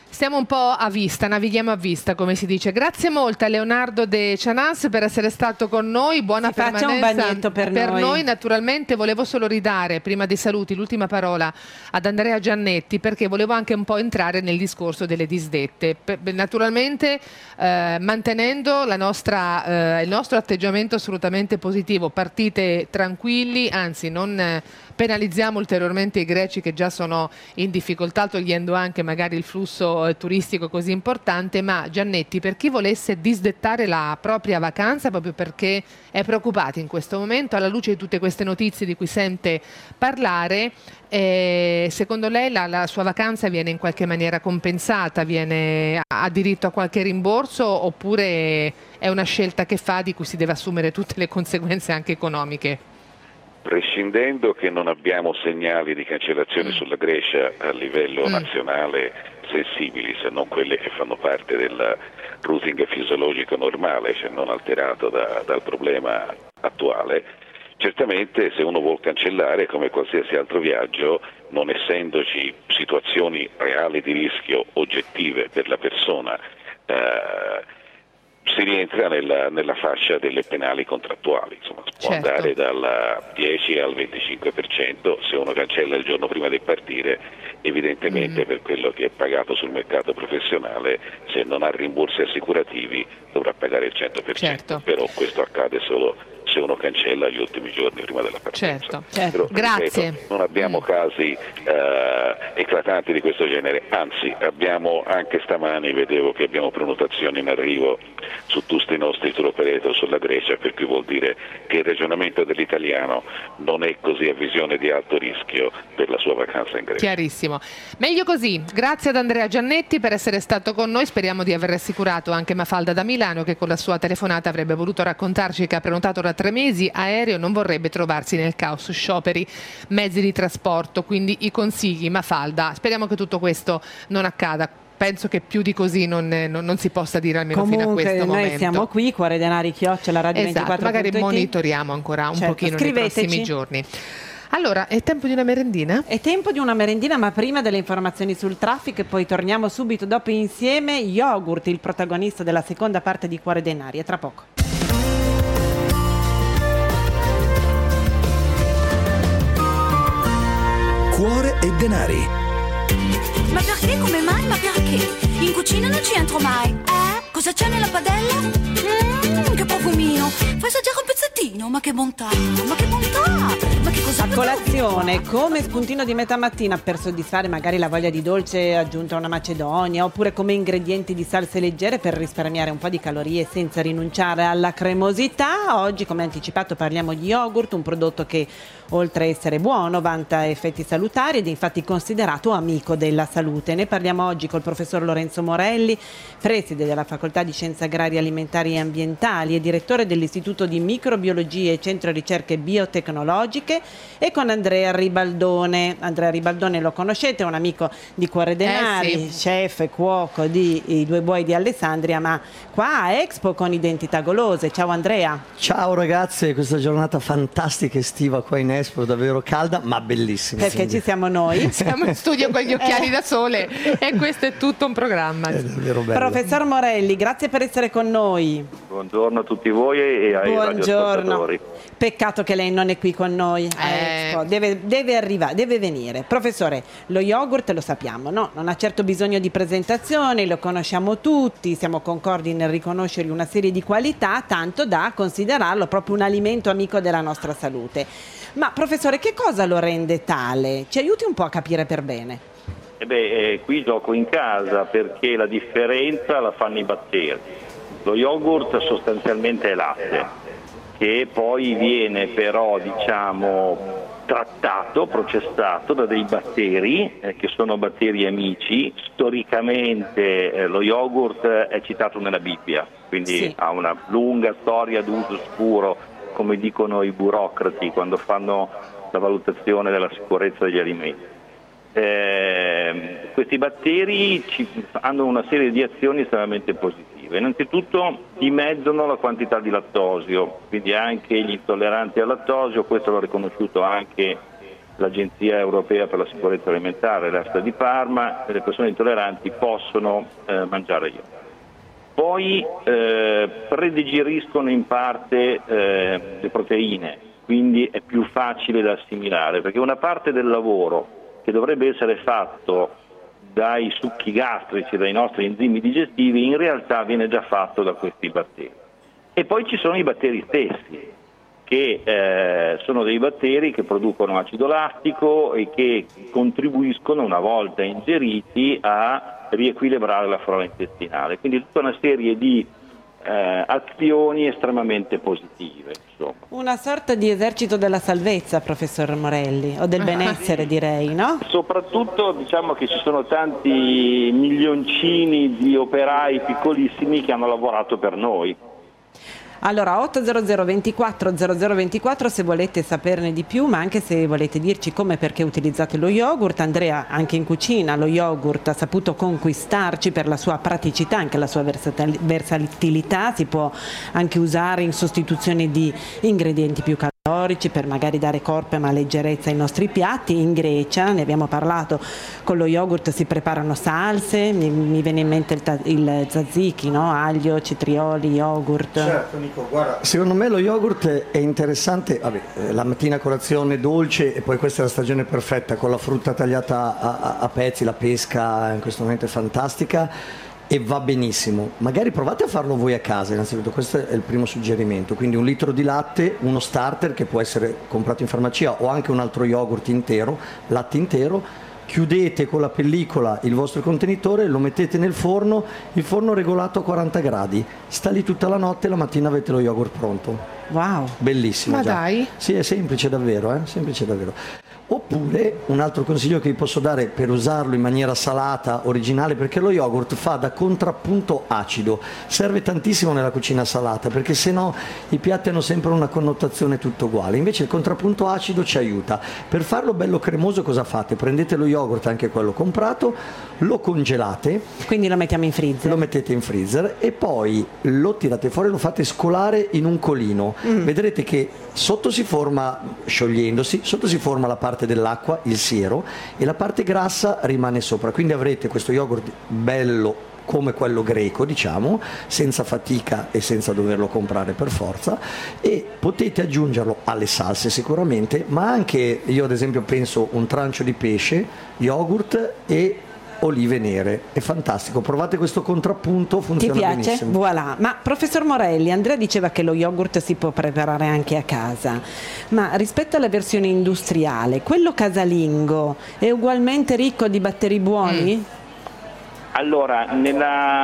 Stiamo un po' a vista, navighiamo a vista, come si dice. Grazie molto a Leonardo De Cianas per essere stato con noi. Buona permanenza. Faccia un bagnetto per noi. Naturalmente volevo solo ridare, prima dei saluti, l'ultima parola ad Andrea Giannetti, perché volevo anche un po' entrare nel discorso delle disdette. Naturalmente mantenendo il nostro atteggiamento assolutamente positivo. Partite tranquilli, anzi non penalizziamo ulteriormente i greci che già sono in difficoltà, togliendo anche magari il flusso turistico così importante. Ma Giannetti, per chi volesse disdettare la propria vacanza proprio perché è preoccupato in questo momento alla luce di tutte queste notizie di cui sente parlare, secondo lei la sua vacanza viene in qualche maniera compensata, ha diritto a qualche rimborso, oppure è una scelta che fa di cui si deve assumere tutte le conseguenze anche economiche? Prescindendo che non abbiamo segnali di cancellazione sulla Grecia a livello nazionale sensibili, se non quelle che fanno parte del routing fisiologico normale, cioè non alterato dal problema attuale, certamente se uno vuol cancellare, come qualsiasi altro viaggio, non essendoci situazioni reali di rischio oggettive per la persona, si rientra nella fascia delle penali contrattuali, insomma, può andare dal 10 al 25% se uno cancella il giorno prima di partire. Evidentemente per quello che è pagato sul mercato professionale, se non ha rimborsi assicurativi dovrà pagare il 100%, però questo accade solo se uno cancella gli ultimi giorni prima della partenza. Però, Grazie. Ripeto, non abbiamo casi eclatanti di questo genere, anzi abbiamo anche stamani, vedevo che abbiamo prenotazioni in arrivo su tutti i nostri tour operator sulla Grecia, per cui vuol dire che il ragionamento dell'italiano non è così a visione di alto rischio per la sua vacanza in Grecia. Chiarissimo. Meglio così. Grazie ad Andrea Giannetti per essere stato con noi. Speriamo di aver rassicurato anche Mafalda da Milano, che con la sua telefonata avrebbe voluto raccontarci che ha prenotato da 3 mesi aereo, non vorrebbe trovarsi nel caos scioperi mezzi di trasporto. Quindi i consigli, Mafalda, speriamo che tutto questo non accada. Penso che più di così non si possa dire, almeno fino a questo momento. Comunque noi siamo qui, Cuore Denari @ Radio 24. Magari monitoriamo ancora un pochino nei prossimi giorni. Allora, è tempo di una merendina? È tempo di una merendina, ma prima delle informazioni sul traffico, e poi torniamo subito dopo insieme. Yogurt, il protagonista della seconda parte di Cuore Denari, a tra poco. Cuore e Denari. Ma perché? Come mai? Ma perché? In cucina non ci entro mai. Cosa c'è nella padella? Che profumino. Fai assaggiare un pezzettino. Ma che bontà. Ma che bontà. Ma che cosa? A colazione, come spuntino di metà mattina per soddisfare magari la voglia di dolce aggiunta a una macedonia, oppure come ingredienti di salse leggere per risparmiare un po' di calorie senza rinunciare alla cremosità. Oggi, come anticipato, parliamo di yogurt, un prodotto che oltre a essere buono vanta effetti salutari ed è infatti considerato amico della salute. Ne parliamo oggi col professor Lorenzo Morelli, preside della Facoltà di Scienze Agrarie, Alimentari e Ambientali e direttore dell'Istituto di Microbiologia e Centro Ricerche Biotecnologiche, e con Andrea Ribaldone. Andrea Ribaldone lo conoscete, è un amico di Cuore Denari, chef e cuoco di I Due Buoi di Alessandria, ma qua a Expo con Identità Golose. Ciao Andrea. Ciao ragazzi, questa giornata fantastica estiva qua in Expo, davvero calda ma bellissima. Perché ci siamo noi. Siamo in studio con gli occhiali da sole e questo è tutto un programma. È davvero bello. Professor Morelli, grazie per essere con noi. Buongiorno a tutti voi e ai radioascoltatori. Peccato che lei non è qui con noi a Expo. Deve arrivare, deve venire. Professore, lo yogurt lo sappiamo, no? Non ha certo bisogno di presentazione, lo conosciamo tutti, siamo concordi nel riconoscergli una serie di qualità, tanto da considerarlo proprio un alimento amico della nostra salute. Ma professore, che cosa lo rende tale? Ci aiuti un po' a capire per bene. Qui gioco in casa, perché la differenza la fanno i batteri. Lo yogurt sostanzialmente è latte, che poi viene però trattato, processato da dei batteri che sono batteri amici. Storicamente lo yogurt è citato nella Bibbia, quindi ha una lunga storia d'uso scuro, come dicono i burocrati quando fanno la valutazione della sicurezza degli alimenti. Questi batteri hanno una serie di azioni estremamente positive. Innanzitutto dimezzano la quantità di lattosio, quindi anche gli intolleranti al lattosio, questo l'ha riconosciuto anche l'Agenzia Europea per la Sicurezza Alimentare, l'EFSA di Parma, le persone intolleranti possono mangiare yogurt. Poi predigeriscono in parte le proteine, quindi è più facile da assimilare, perché una parte del lavoro che dovrebbe essere fatto dai succhi gastrici, dai nostri enzimi digestivi, in realtà viene già fatto da questi batteri. E poi ci sono i batteri stessi, che sono dei batteri che producono acido lattico e che contribuiscono, una volta ingeriti, a riequilibrare la flora intestinale. Quindi tutta una serie di azioni estremamente positive. Insomma. Una sorta di esercito della salvezza, professor Morelli, o del benessere direi, no? Soprattutto diciamo che ci sono tanti milioncini di operai piccolissimi che hanno lavorato per noi. Allora 800 24 0024 se volete saperne di più, ma anche se volete dirci come e perché utilizzate lo yogurt. Andrea, anche in cucina lo yogurt ha saputo conquistarci per la sua praticità, anche la sua versatilità. Si può anche usare in sostituzione di ingredienti più calorici per magari dare corpo e leggerezza ai nostri piatti. In Grecia, ne abbiamo parlato, con lo yogurt si preparano salse, mi viene in mente il tzatziki, no? Aglio, cetrioli, yogurt. Certo Nico, guarda, secondo me lo yogurt è interessante, la mattina colazione dolce, e poi questa è la stagione perfetta con la frutta tagliata a pezzi, la pesca in questo momento è fantastica. E va benissimo, magari provate a farlo voi a casa innanzitutto, questo è il primo suggerimento, quindi 1 litro di latte, uno starter che può essere comprato in farmacia o anche un altro yogurt intero, latte intero, chiudete con la pellicola il vostro contenitore, lo mettete nel forno, il forno regolato a 40 gradi, sta lì tutta la notte e la mattina avete lo yogurt pronto. Wow! Bellissimo. Ma già. dai! Sì, è semplice davvero, semplice davvero. Oppure un altro consiglio che vi posso dare per usarlo in maniera salata, originale, perché lo yogurt fa da contrappunto acido, serve tantissimo nella cucina salata, perché sennò i piatti hanno sempre una connotazione tutto uguale, invece il contrappunto acido ci aiuta. Per farlo bello cremoso cosa fate? Prendete lo yogurt, anche quello comprato, lo congelate, quindi lo mettiamo in freezer, lo mettete in freezer e poi lo tirate fuori, lo fate scolare in un colino. Vedrete che sotto si forma, sciogliendosi, sotto si forma la parte dell'acqua, il siero, e la parte grassa rimane sopra, quindi avrete questo yogurt bello come quello greco, diciamo, senza fatica e senza doverlo comprare per forza, e potete aggiungerlo alle salse sicuramente, ma anche, io ad esempio penso, un trancio di pesce, yogurt e olive nere, è fantastico, provate questo contrappunto, funziona benissimo. Ti piace? Voilà. Ma professor Morelli, Andrea diceva che lo yogurt si può preparare anche a casa, ma rispetto alla versione industriale, quello casalingo è ugualmente ricco di batteri buoni? Allora, nella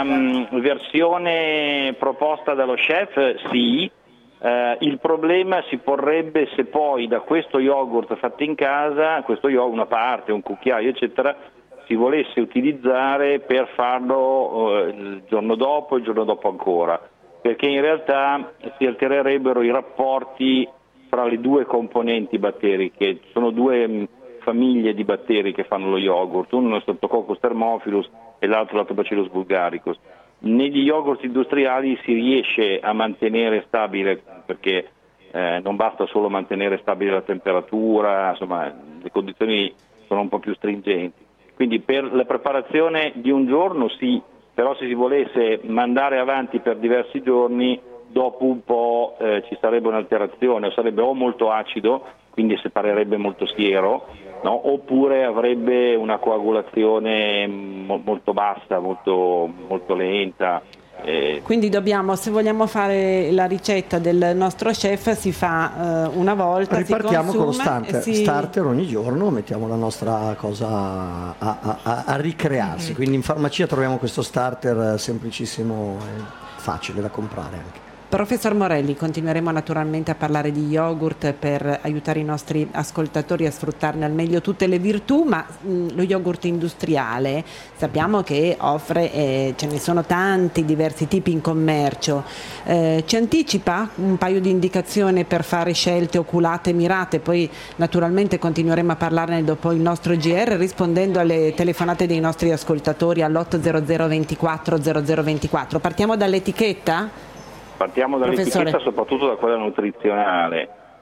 versione proposta dallo chef sì, il problema si porrebbe se poi da questo yogurt fatto in casa, questo yogurt, una parte, un cucchiaio eccetera, si volesse utilizzare per farlo il giorno dopo ancora, perché in realtà si altererebbero i rapporti fra le due componenti batteriche. Sono due famiglie di batteri che fanno lo yogurt, uno è Streptococcus thermophilus e l'altro Lactobacillus bulgaricus. Negli yogurt industriali si riesce a mantenere stabile, perché non basta solo mantenere stabile la temperatura, insomma le condizioni sono un po' più stringenti. Quindi per la preparazione di un giorno sì, però se si volesse mandare avanti per diversi giorni, dopo un po' ci sarebbe un'alterazione, sarebbe o molto acido, quindi separerebbe molto siero, no? Oppure avrebbe una coagulazione molto bassa, molto lenta. Quindi dobbiamo, se vogliamo fare la ricetta del nostro chef, si fa una volta, ripartiamo si consuma, con lo starter ogni giorno, mettiamo la nostra cosa a ricrearsi. Quindi in farmacia troviamo questo starter semplicissimo e facile da comprare anche. Professor Morelli, continueremo naturalmente a parlare di yogurt per aiutare i nostri ascoltatori a sfruttarne al meglio tutte le virtù, ma lo yogurt industriale sappiamo che offre, ce ne sono tanti diversi tipi in commercio. Ci anticipa un paio di indicazioni per fare scelte oculate e mirate? Poi naturalmente continueremo a parlarne dopo il nostro GR, rispondendo alle telefonate dei nostri ascoltatori all'800 24 0024. Partiamo dall'etichetta? Partiamo dall'etichetta, soprattutto da quella nutrizionale.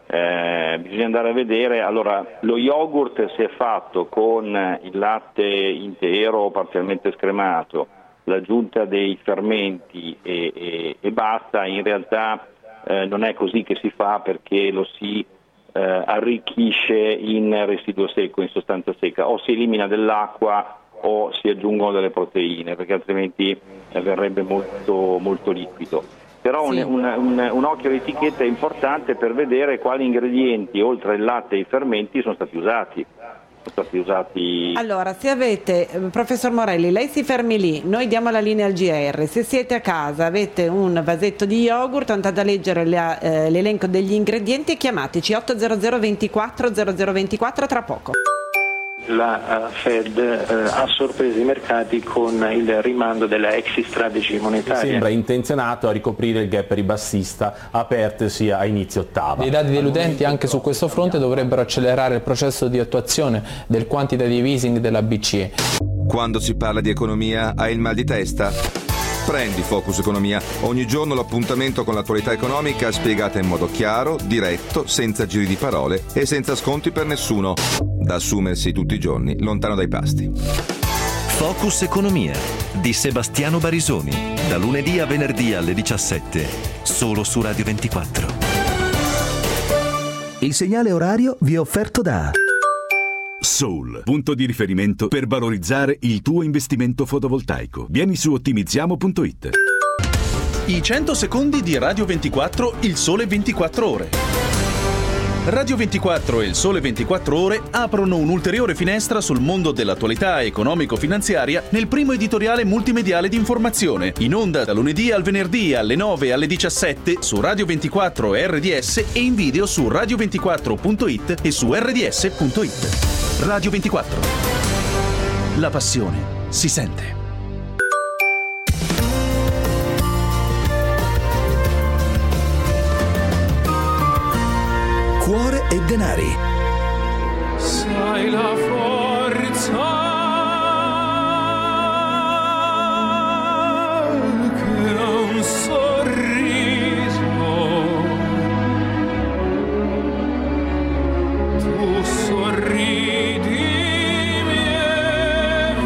bisogna andare a vedere. Allora, lo yogurt, se è fatto con il latte intero o parzialmente scremato, l'aggiunta dei fermenti e basta, in realtà non è così che si fa, perché lo si arricchisce in residuo secco, in sostanza secca, o si elimina dell'acqua o si aggiungono delle proteine, perché altrimenti verrebbe molto, molto liquido. Però Sì. un occhio all'etichetta è importante per vedere quali ingredienti, oltre il latte e i fermenti, sono stati usati. Allora, se avete, professor Morelli, lei si fermi lì, noi diamo la linea al GR. Se siete a casa, avete un vasetto di yogurt, andate a leggere l'elenco degli ingredienti e chiamateci 800 24 0024 tra poco. La Fed ha sorpreso i mercati con il rimando della exit strategy monetaria. Sembra intenzionato a ricoprire il gap ribassista apertosi a inizio ottava. I dati deludenti anche su questo fronte dovrebbero accelerare il processo di attuazione del quantitative easing della BCE. Quando si parla di economia hai il mal di testa? Prendi Focus Economia, ogni giorno l'appuntamento con l'attualità economica spiegata in modo chiaro, diretto, senza giri di parole e senza sconti per nessuno. Da assumersi tutti i giorni, lontano dai pasti. Focus Economia di Sebastiano Barisoni, da lunedì a venerdì alle 17, solo su Radio 24. Il segnale orario vi è offerto da Soul, punto di riferimento per valorizzare il tuo investimento fotovoltaico. Vieni su ottimizziamo.it. I 100 secondi di Radio 24, il sole 24 ore. Radio 24 e il Sole 24 Ore aprono un'ulteriore finestra sul mondo dell'attualità economico-finanziaria nel primo editoriale multimediale di informazione, in onda da lunedì al venerdì alle 9 e alle 17 su Radio 24 e RDS e in video su radio24.it e su rds.it. Radio 24. La passione si sente. Cuore e denari. Sai la forza che ha un sorriso, tu sorridi e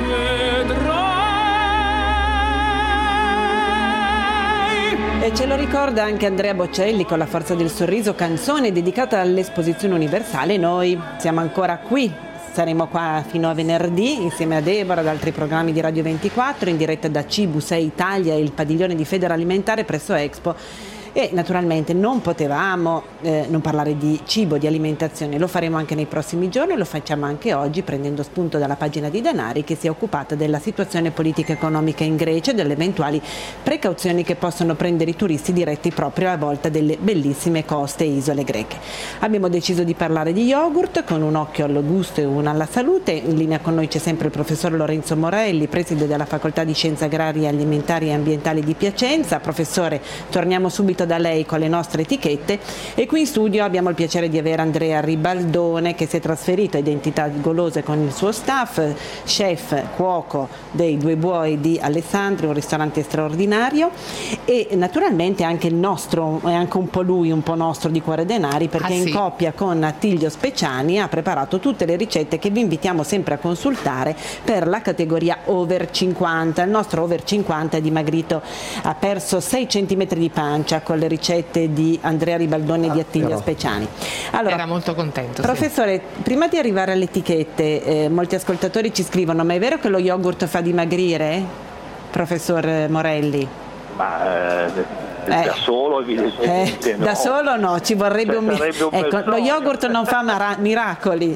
vedrai. E ce lo ricorda anche Andrea Bocelli con La forza del sorriso, canzone dedicata all'Esposizione Universale. Noi siamo ancora qui, saremo qua fino a venerdì insieme a Deborah, ad altri programmi di Radio 24, in diretta da Cibus Italia e il padiglione di Federalimentare presso Expo. E naturalmente non potevamo non parlare di cibo, di alimentazione. Lo faremo anche nei prossimi giorni, lo facciamo anche oggi prendendo spunto dalla pagina di Denari, che si è occupata della situazione politica e economica in Grecia e delle eventuali precauzioni che possono prendere i turisti diretti proprio alla volta delle bellissime coste e isole greche. Abbiamo deciso di parlare di yogurt con un occhio allo gusto e uno alla salute. In linea con noi c'è sempre il professor Lorenzo Morelli, preside della Facoltà di Scienze Agrarie, Alimentari e Ambientali di Piacenza. Professore, torniamo subito da lei con le nostre etichette e qui in studio abbiamo il piacere di avere Andrea Ribaldone, che si è trasferito a Identità Golose con il suo staff, chef cuoco dei Due Buoi di Alessandria, un ristorante straordinario, e naturalmente anche il nostro, è anche un po' lui, un po' nostro di Cuore Denari, perché in coppia con Attilio Speciani ha preparato tutte le ricette che vi invitiamo sempre a consultare per la categoria over 50. Il nostro over 50 è dimagrito, ha perso 6 cm di pancia con le ricette di Andrea Ribaldone e di Attilio Speciani. Allora, era molto contento. Professore, prima di arrivare alle etichette, molti ascoltatori ci scrivono: ma è vero che lo yogurt fa dimagrire, professor Morelli? Ma da solo evidentemente no. Da solo no, ci vorrebbe ecco, lo yogurt non fa miracoli,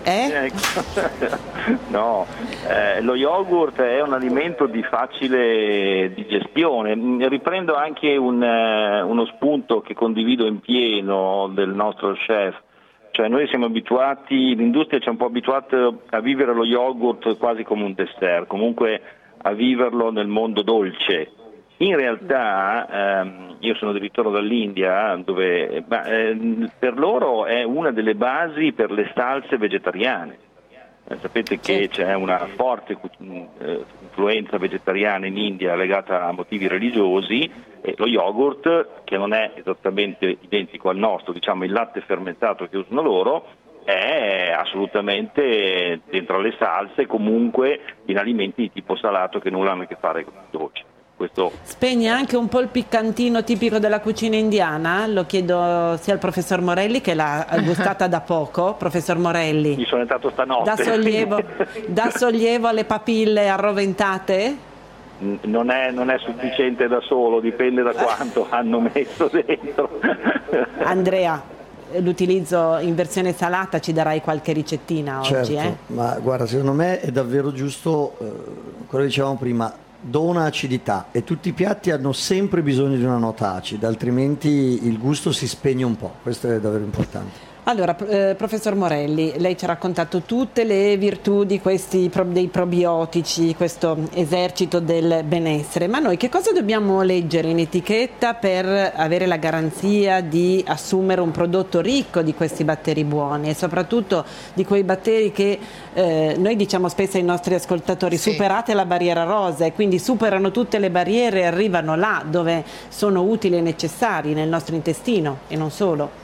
No, lo yogurt è un alimento di facile digestione. Riprendo anche uno spunto che condivido in pieno del nostro chef. Cioè noi siamo abituati, l'industria ci ha un po' abituato a vivere lo yogurt quasi come un dessert, comunque a viverlo nel mondo dolce. In realtà io sono di ritorno dall'India, dove per loro è una delle basi per le salse vegetariane. Sapete che c'è una forte influenza vegetariana in India legata a motivi religiosi, e lo yogurt, che non è esattamente identico al nostro, diciamo il latte fermentato che usano loro, è assolutamente dentro le salse, comunque in alimenti di tipo salato che nulla hanno a che fare con il dolce. Questo... Spegne anche un po' il piccantino tipico della cucina indiana? Lo chiedo sia al professor Morelli, che l'ha gustata da poco. Professor Morelli, mi sono entrato stanotte. Da sollievo alle papille arroventate? Non è sufficiente da solo, dipende da quanto hanno messo dentro. Andrea, l'utilizzo in versione salata, ci darai qualche ricettina oggi? Certo, ma guarda, secondo me è davvero giusto quello che dicevamo prima. Dona acidità, e tutti i piatti hanno sempre bisogno di una nota acida, altrimenti il gusto si spegne un po'. Questo è davvero importante. Allora, professor Morelli, lei ci ha raccontato tutte le virtù di dei probiotici, questo esercito del benessere, ma noi che cosa dobbiamo leggere in etichetta per avere la garanzia di assumere un prodotto ricco di questi batteri buoni, e soprattutto di quei batteri che noi diciamo spesso ai nostri ascoltatori: superate la barriera rosa, e quindi superano tutte le barriere e arrivano là dove sono utili e necessari, nel nostro intestino e non solo?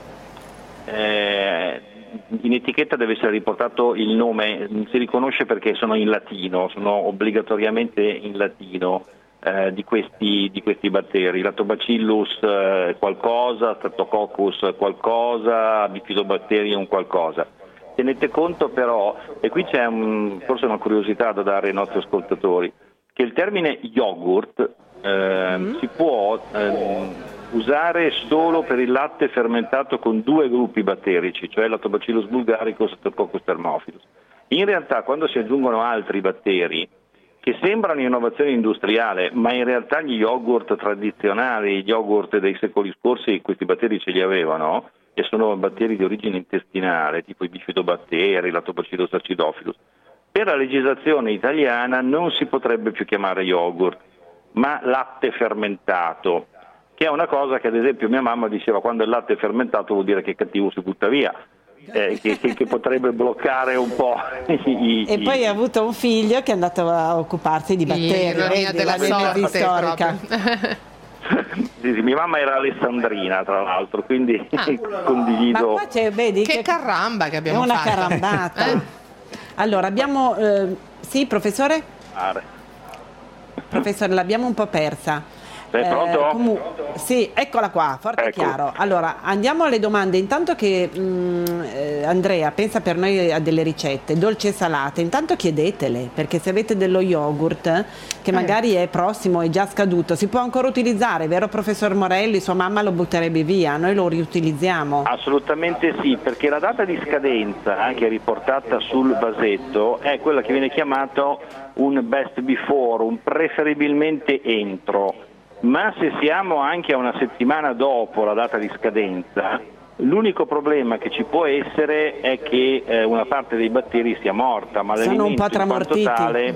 In etichetta deve essere riportato il nome, si riconosce perché sono in latino, sono obbligatoriamente in latino di questi batteri. Lactobacillus qualcosa, Streptococcus qualcosa, Bifidobacterium qualcosa. Tenete conto però, e qui c'è forse una curiosità da dare ai nostri ascoltatori, che il termine yogurt si può usare solo per il latte fermentato con 2 gruppi batterici, cioè Lactobacillus bulgaricus e Streptococcus thermophilus. In realtà, quando si aggiungono altri batteri che sembrano innovazione industriale, ma in realtà gli yogurt tradizionali, gli yogurt dei secoli scorsi, questi batteri ce li avevano, e sono batteri di origine intestinale, tipo i bifidobatteri, Lactobacillus acidophilus. Per la legislazione italiana non si potrebbe più chiamare yogurt, ma latte fermentato, che è una cosa che ad esempio mia mamma diceva: quando il latte è fermentato vuol dire che è cattivo, si butta via, che potrebbe bloccare un po' E poi ha avuto un figlio che è andato a occuparsi di batteri, della sorte storica. Sì, mia mamma era alessandrina, tra l'altro, quindi condivido. Ma qua vedi che caramba che abbiamo fatto. È una fatto. carambata. Allora, abbiamo... sì, professore? Professore, l'abbiamo un po' persa. Sei pronto? Sì, eccola qua, forte e chiaro. Allora, andiamo alle domande. Intanto che Andrea pensa per noi a delle ricette, dolci e salate, intanto chiedetele, perché se avete dello yogurt che magari è prossimo, è già scaduto, si può ancora utilizzare, vero professor Morelli? Sua mamma lo butterebbe via, noi lo riutilizziamo. Assolutamente sì, perché la data di scadenza che è riportata sul vasetto è quella che viene chiamato un best before, un preferibilmente entro. Ma se siamo anche a una settimana dopo la data di scadenza, l'unico problema che ci può essere è che una parte dei batteri sia morta, ma l'alimento in quanto tale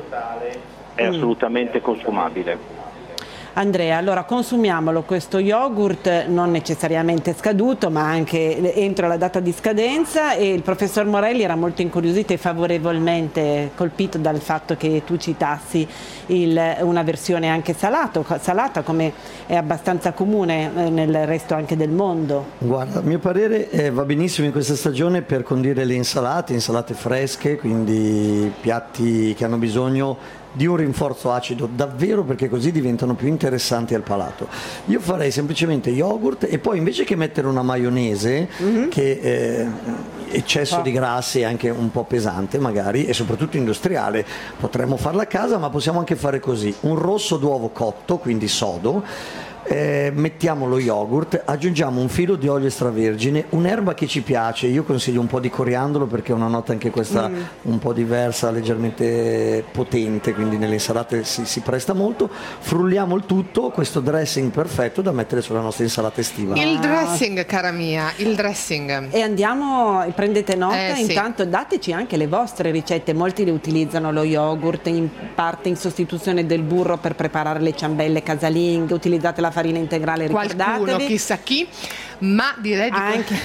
è assolutamente consumabile. Andrea, allora consumiamolo questo yogurt non necessariamente scaduto, ma anche entro la data di scadenza, e il professor Morelli era molto incuriosito e favorevolmente colpito dal fatto che tu citassi una versione anche salata, come è abbastanza comune nel resto anche del mondo. Guarda, a mio parere va benissimo in questa stagione per condire le insalate fresche, quindi piatti che hanno bisogno di un rinforzo acido davvero, perché così diventano più interessanti al palato. Io farei semplicemente yogurt, e poi invece che mettere una maionese che eccesso di grassi è anche un po' pesante magari, e soprattutto industriale, potremmo farla a casa, ma possiamo anche fare così: un rosso d'uovo cotto, quindi sodo, mettiamo lo yogurt, aggiungiamo un filo di olio extravergine, un'erba che ci piace, io consiglio un po' di coriandolo perché è una nota anche questa un po' diversa, leggermente potente, quindi nelle insalate si presta molto. Frulliamo il tutto, questo dressing perfetto da mettere sulla nostra insalata estiva. Il dressing, cara mia, il dressing. E andiamo, prendete nota, sì. Intanto dateci anche le vostre ricette. Molti le utilizzano lo yogurt in parte in sostituzione del burro per preparare le ciambelle casalinghe, utilizzate la farina integrale, ricordatevi. Qualcuno, chissà chi, ma direi di anche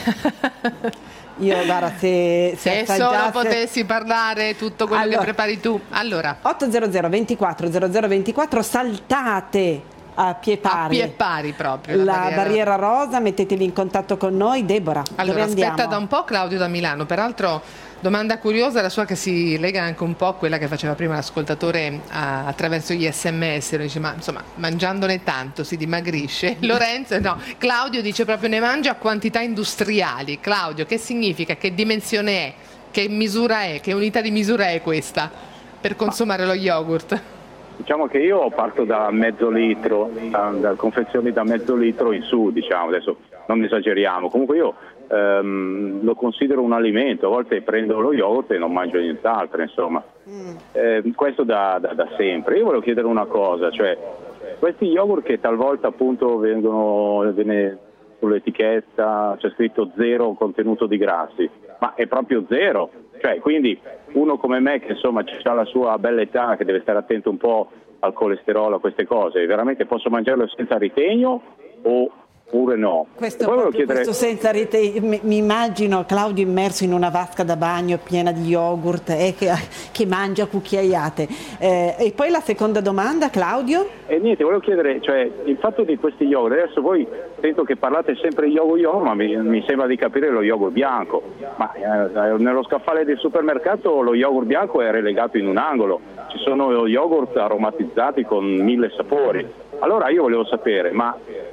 io guarda, se solo potessi parlare tutto quello che prepari tu. Allora 800 24 0024, saltate a pie pari proprio la barriera rosa, mettetevi in contatto con noi. Deborah, allora dove andiamo? aspetta da un po' Claudio da Milano, peraltro domanda curiosa, la sua, che si lega anche un po' a quella che faceva prima l'ascoltatore attraverso gli SMS. Lo dice, ma insomma, mangiandone tanto si dimagrisce? Lorenzo, no, Claudio dice proprio ne mangia a quantità industriali. Claudio, che significa? Che dimensione è? Che misura è? Che unità di misura è questa per consumare lo yogurt? Diciamo che io parto da mezzo litro, da confezioni da mezzo litro in su, diciamo, adesso non esageriamo. Comunque io lo considero un alimento, a volte prendo lo yogurt e non mangio nient'altro, insomma. Questo da sempre. Io volevo chiedere una cosa, cioè questi yogurt che talvolta appunto viene sull'etichetta, c'è scritto 0 contenuto di grassi, ma è proprio 0, cioè quindi uno come me che insomma ha la sua bella età, che deve stare attento un po' al colesterolo, a queste cose, veramente posso mangiarlo senza ritegno oppure no? Questo senza ritegno, mi immagino Claudio immerso in una vasca da bagno piena di yogurt che mangia cucchiaiate. E poi la seconda domanda, Claudio? Niente, volevo chiedere, cioè il fatto di questi yogurt, adesso voi sento che parlate sempre di yogurt, ma mi sembra di capire lo yogurt bianco, ma nello scaffale del supermercato lo yogurt bianco è relegato in un angolo, ci sono yogurt aromatizzati con 1000 sapori. Allora io volevo sapere, ma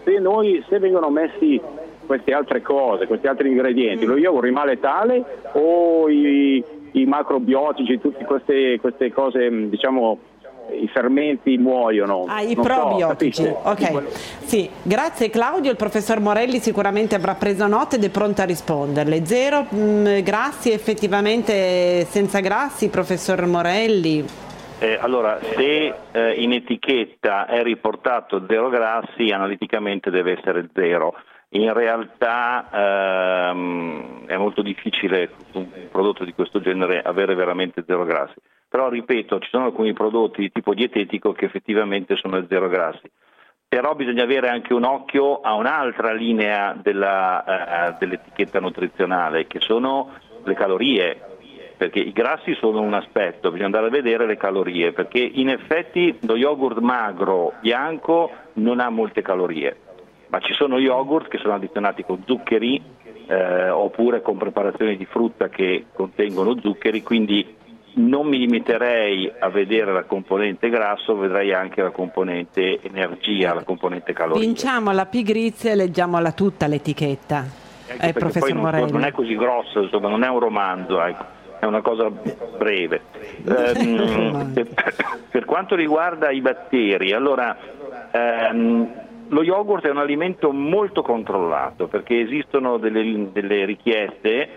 se vengono messi queste altre cose, questi altri ingredienti, lo yogurt rimane tale o i macrobiotici, tutte queste cose, diciamo, i fermenti muoiono? I probiotici, ok. Sì, grazie Claudio, il professor Morelli sicuramente avrà preso nota ed è pronto a risponderle. 0 grassi, effettivamente senza grassi, professor Morelli? Allora, se in etichetta è riportato 0 grassi, analiticamente deve essere 0. In realtà è molto difficile un prodotto di questo genere avere veramente 0 grassi. Però ripeto, ci sono alcuni prodotti di tipo dietetico che effettivamente sono 0 grassi. Però bisogna avere anche un occhio a un'altra linea dell'etichetta nutrizionale, che sono le calorie. Perché i grassi sono un aspetto, bisogna andare a vedere le calorie, perché in effetti lo yogurt magro bianco non ha molte calorie, ma ci sono yogurt che sono addizionati con zuccheri oppure con preparazioni di frutta che contengono zuccheri, quindi non mi limiterei a vedere la componente grasso, vedrei anche la componente energia, la componente calorie. Vinciamo la pigrizia e leggiamola tutta l'etichetta, professor poi Morelli. Non è così grosso, insomma, non è un romanzo, ecco. È una cosa breve. Per quanto riguarda i batteri, allora lo yogurt è un alimento molto controllato, perché esistono delle richieste,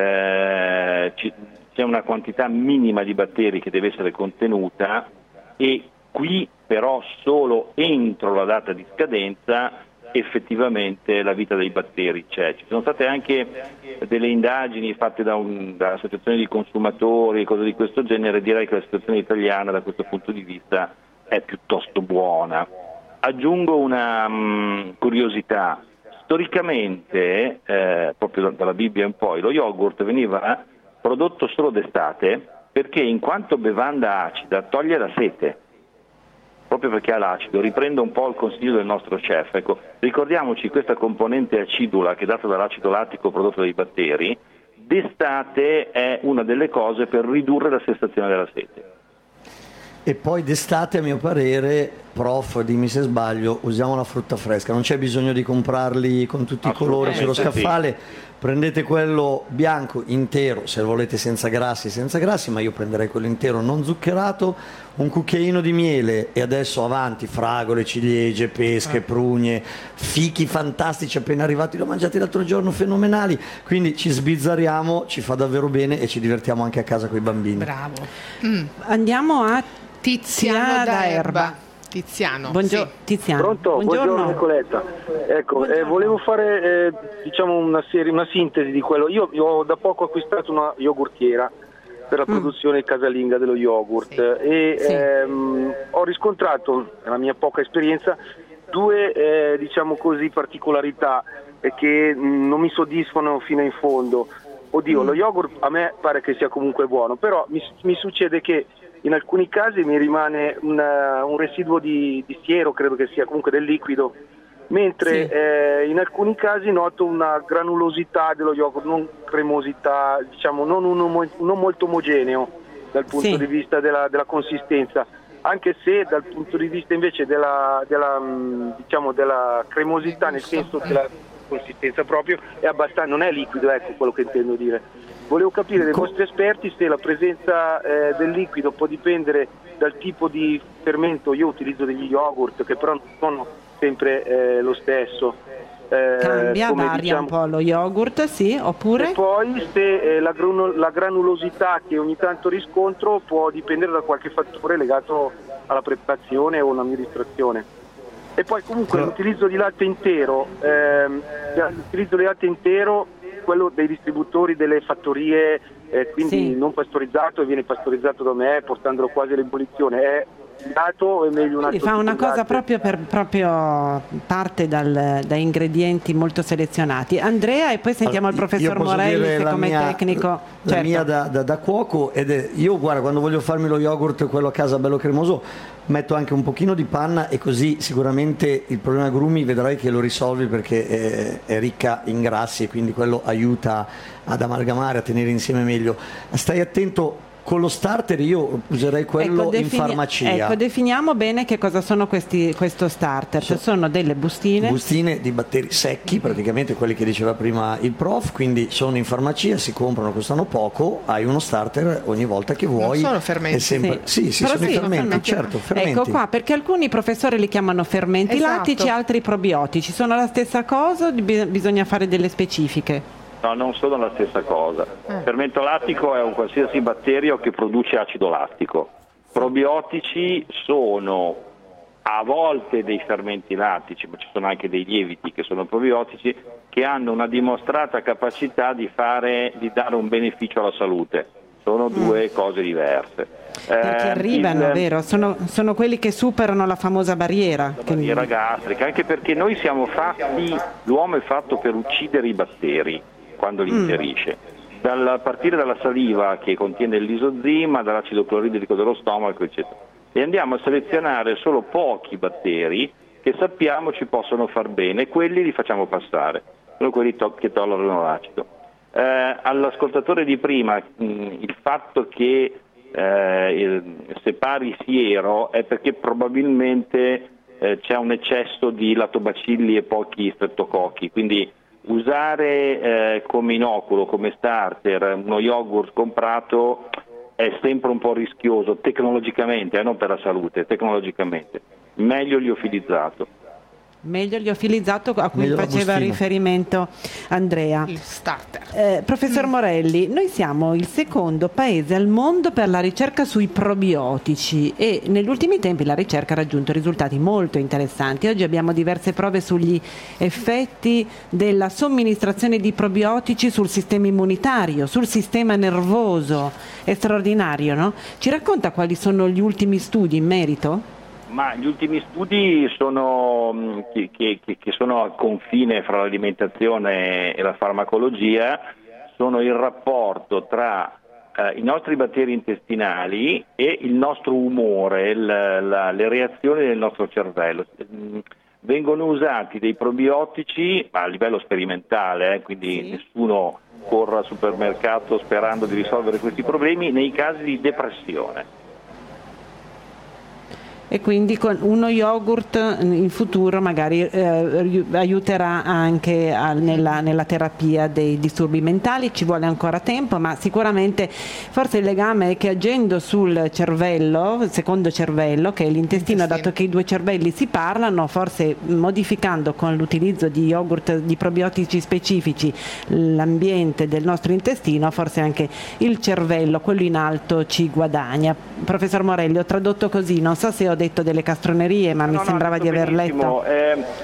c'è una quantità minima di batteri che deve essere contenuta, e qui però solo entro la data di scadenza effettivamente la vita dei batteri c'è. Ci sono state anche delle indagini fatte da associazioni di consumatori e cose di questo genere. Direi che la situazione italiana da questo punto di vista è piuttosto buona. Aggiungo una curiosità: storicamente, proprio dalla Bibbia in poi, lo yogurt veniva prodotto solo d'estate perché in quanto bevanda acida toglie la sete, proprio perché ha l'acido. Riprendo un po' il consiglio del nostro chef. Ecco, ricordiamoci questa componente acidula che è data dall'acido lattico prodotto dai batteri, d'estate è una delle cose per ridurre la sensazione della sete. E poi d'estate, a mio parere, prof, dimmi se sbaglio, usiamo la frutta fresca, non c'è bisogno di comprarli con tutti i colori sullo scaffale, prendete quello bianco intero, se volete senza grassi, ma io prenderei quello intero non zuccherato, un cucchiaino di miele e adesso avanti fragole, ciliegie, pesche, prugne, fichi fantastici appena arrivati, li ho mangiati l'altro giorno, fenomenali, quindi ci sbizzarriamo, ci fa davvero bene e ci divertiamo anche a casa con i bambini. Bravo. Andiamo a Tiziano da Erba. Tiziano. Buongiorno. Sì. Tiziano. Pronto? Buongiorno Nicoletta. Ecco, volevo fare diciamo una sintesi di quello. Io ho da poco acquistato una yogurtiera per la produzione casalinga dello yogurt e ho riscontrato, nella mia poca esperienza, due diciamo così particolarità che non mi soddisfano fino in fondo. Oddio, lo yogurt a me pare che sia comunque buono, però mi succede che in alcuni casi mi rimane un residuo di siero, credo che sia comunque del liquido, mentre in alcuni casi noto una granulosità dello yogurt, non cremosità, diciamo non molto omogeneo dal punto di vista della consistenza, anche se dal punto di vista invece della cremosità, nel senso che la consistenza proprio è abbastanza, non è liquido, ecco quello che intendo dire. Volevo capire dai vostri esperti se la presenza del liquido può dipendere dal tipo di fermento. Io utilizzo degli yogurt che però non sono sempre lo stesso. Cambia, varia un po' lo yogurt, sì, oppure? E poi se la granulosità che ogni tanto riscontro può dipendere da qualche fattore legato alla preparazione o all'amministrazione. E poi comunque l'utilizzo di latte intero, quello dei distributori delle fattorie, quindi non pastorizzato, e viene pastorizzato da me portandolo quasi all'ebollizione, è dato o è meglio un altro? Fa una cosa proprio parte da ingredienti molto selezionati. Andrea, e poi sentiamo il professor Morelli come tecnico. La mia da cuoco, io guarda, quando voglio farmi lo yogurt, quello a casa bello cremoso, metto anche un pochino di panna, e così sicuramente il problema grumi vedrai che lo risolvi, perché è ricca in grassi e quindi quello aiuta ad amalgamare, a tenere insieme meglio. Stai attento con lo starter, io userei quello in farmacia. Ecco, definiamo bene che cosa sono questo starter. Cioè sono delle bustine di batteri secchi, praticamente quelli che diceva prima il prof, quindi sono in farmacia, si comprano, costano poco, hai uno starter ogni volta che vuoi. Non sono fermenti. Sempre... Sì, sono i fermenti, certo, fermenti. Ecco qua, perché alcuni professori li chiamano fermenti lattici, altri probiotici. Sono la stessa cosa o bisogna fare delle specifiche? No, non sono la stessa cosa. Il fermento lattico è un qualsiasi batterio che produce acido lattico. Probiotici sono a volte dei fermenti lattici, ma ci sono anche dei lieviti che sono probiotici, che hanno una dimostrata capacità di dare un beneficio alla salute. Sono due cose diverse. Perché arrivano, vero? Sono quelli che superano la famosa barriera. La barriera gastrica, anche perché noi l'uomo è fatto per uccidere i batteri quando li ingerisce, a partire dalla saliva che contiene il lisozima, dall'acido cloridrico dello stomaco, eccetera. E andiamo a selezionare solo pochi batteri che sappiamo ci possono far bene, e quelli li facciamo passare, sono quelli che tollerano l'acido. All'ascoltatore di prima, il fatto che separi siero è perché probabilmente c'è un eccesso di lattobacilli e pochi streptococchi, quindi usare come inoculo, come starter, uno yogurt comprato è sempre un po' rischioso tecnologicamente, non per la salute, tecnologicamente. Meglio liofilizzato. Meglio liofilizzato, a cui faceva riferimento Andrea. Il starter. Professor Morelli, noi siamo il secondo paese al mondo per la ricerca sui probiotici, e negli ultimi tempi la ricerca ha raggiunto risultati molto interessanti. Oggi abbiamo diverse prove sugli effetti della somministrazione di probiotici sul sistema immunitario, sul sistema nervoso. È straordinario, no? Ci racconta quali sono gli ultimi studi in merito? Ma gli ultimi studi sono che sono al confine fra l'alimentazione e la farmacologia, sono il rapporto tra i nostri batteri intestinali e il nostro umore, le reazioni del nostro cervello. Vengono usati dei probiotici a livello sperimentale, quindi nessuno corre al supermercato sperando di risolvere questi problemi, nei casi di depressione. E quindi con uno yogurt in futuro magari aiuterà anche nella terapia dei disturbi mentali. Ci vuole ancora tempo, ma sicuramente forse il legame è che agendo sul cervello, il secondo cervello, che è l'intestino, dato che i due cervelli si parlano, forse modificando con l'utilizzo di yogurt di probiotici specifici l'ambiente del nostro intestino, forse anche il cervello, quello in alto, ci guadagna. Professor Morelli, ho tradotto così, non so se ho detto delle castronerie, ma mi sembrava di aver letto.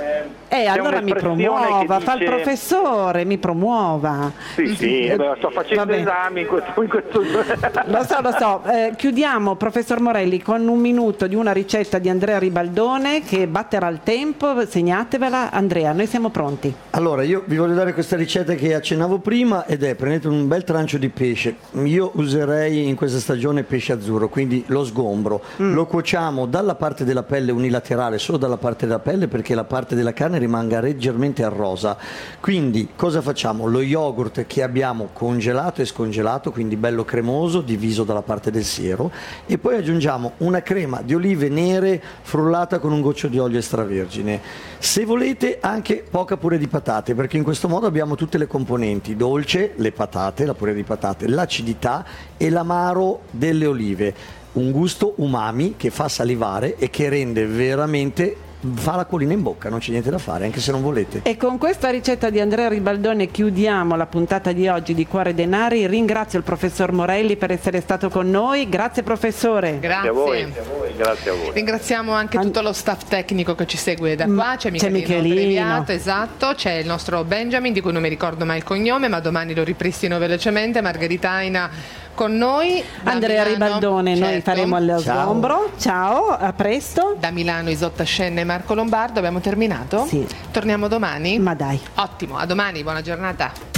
Allora mi promuova, fa il dice... professore, mi promuova. Sì, sto facendo esami in questo... Lo so. Chiudiamo, professor Morelli, con un minuto di una ricetta di Andrea Ribaldone che batterà il tempo, segnatevela. Andrea, noi siamo pronti. Allora, io vi voglio dare questa ricetta che accennavo prima, ed è: prendete un bel trancio di pesce. Io userei in questa stagione pesce azzurro, quindi lo sgombro. Lo cuociamo dalla parte della pelle unilaterale, solo dalla parte della pelle, perché la parte della carne rimanga leggermente arrosa. Quindi cosa facciamo? Lo yogurt che abbiamo congelato e scongelato, quindi bello cremoso, diviso dalla parte del siero, e poi aggiungiamo una crema di olive nere frullata con un goccio di olio extravergine. Se volete anche poca purè di patate, perché in questo modo abbiamo tutte le componenti: dolce, le patate, la purè di patate, l'acidità e l'amaro delle olive. Un gusto umami che fa salivare e che rende veramente, fa l'acquolina in bocca, non c'è niente da fare, anche se non volete. E con questa ricetta di Andrea Ribaldone chiudiamo la puntata di oggi di Cuore Denari. Ringrazio il professor Morelli per essere stato con noi. Grazie professore. Grazie a voi. Grazie a voi. Ringraziamo anche tutto lo staff tecnico che ci segue da qua. C'è Michelino Treviato, esatto, c'è il nostro Benjamin, di cui non mi ricordo mai il cognome, ma domani lo ripristino velocemente. Margherita Aina con noi. Andrea Ribaldone, certo. Noi faremo allo sgombro. Ciao, a presto. Da Milano Isotta Scenna e Marco Lombardo. Abbiamo terminato? Sì. Torniamo domani? Ma dai. Ottimo, a domani, buona giornata.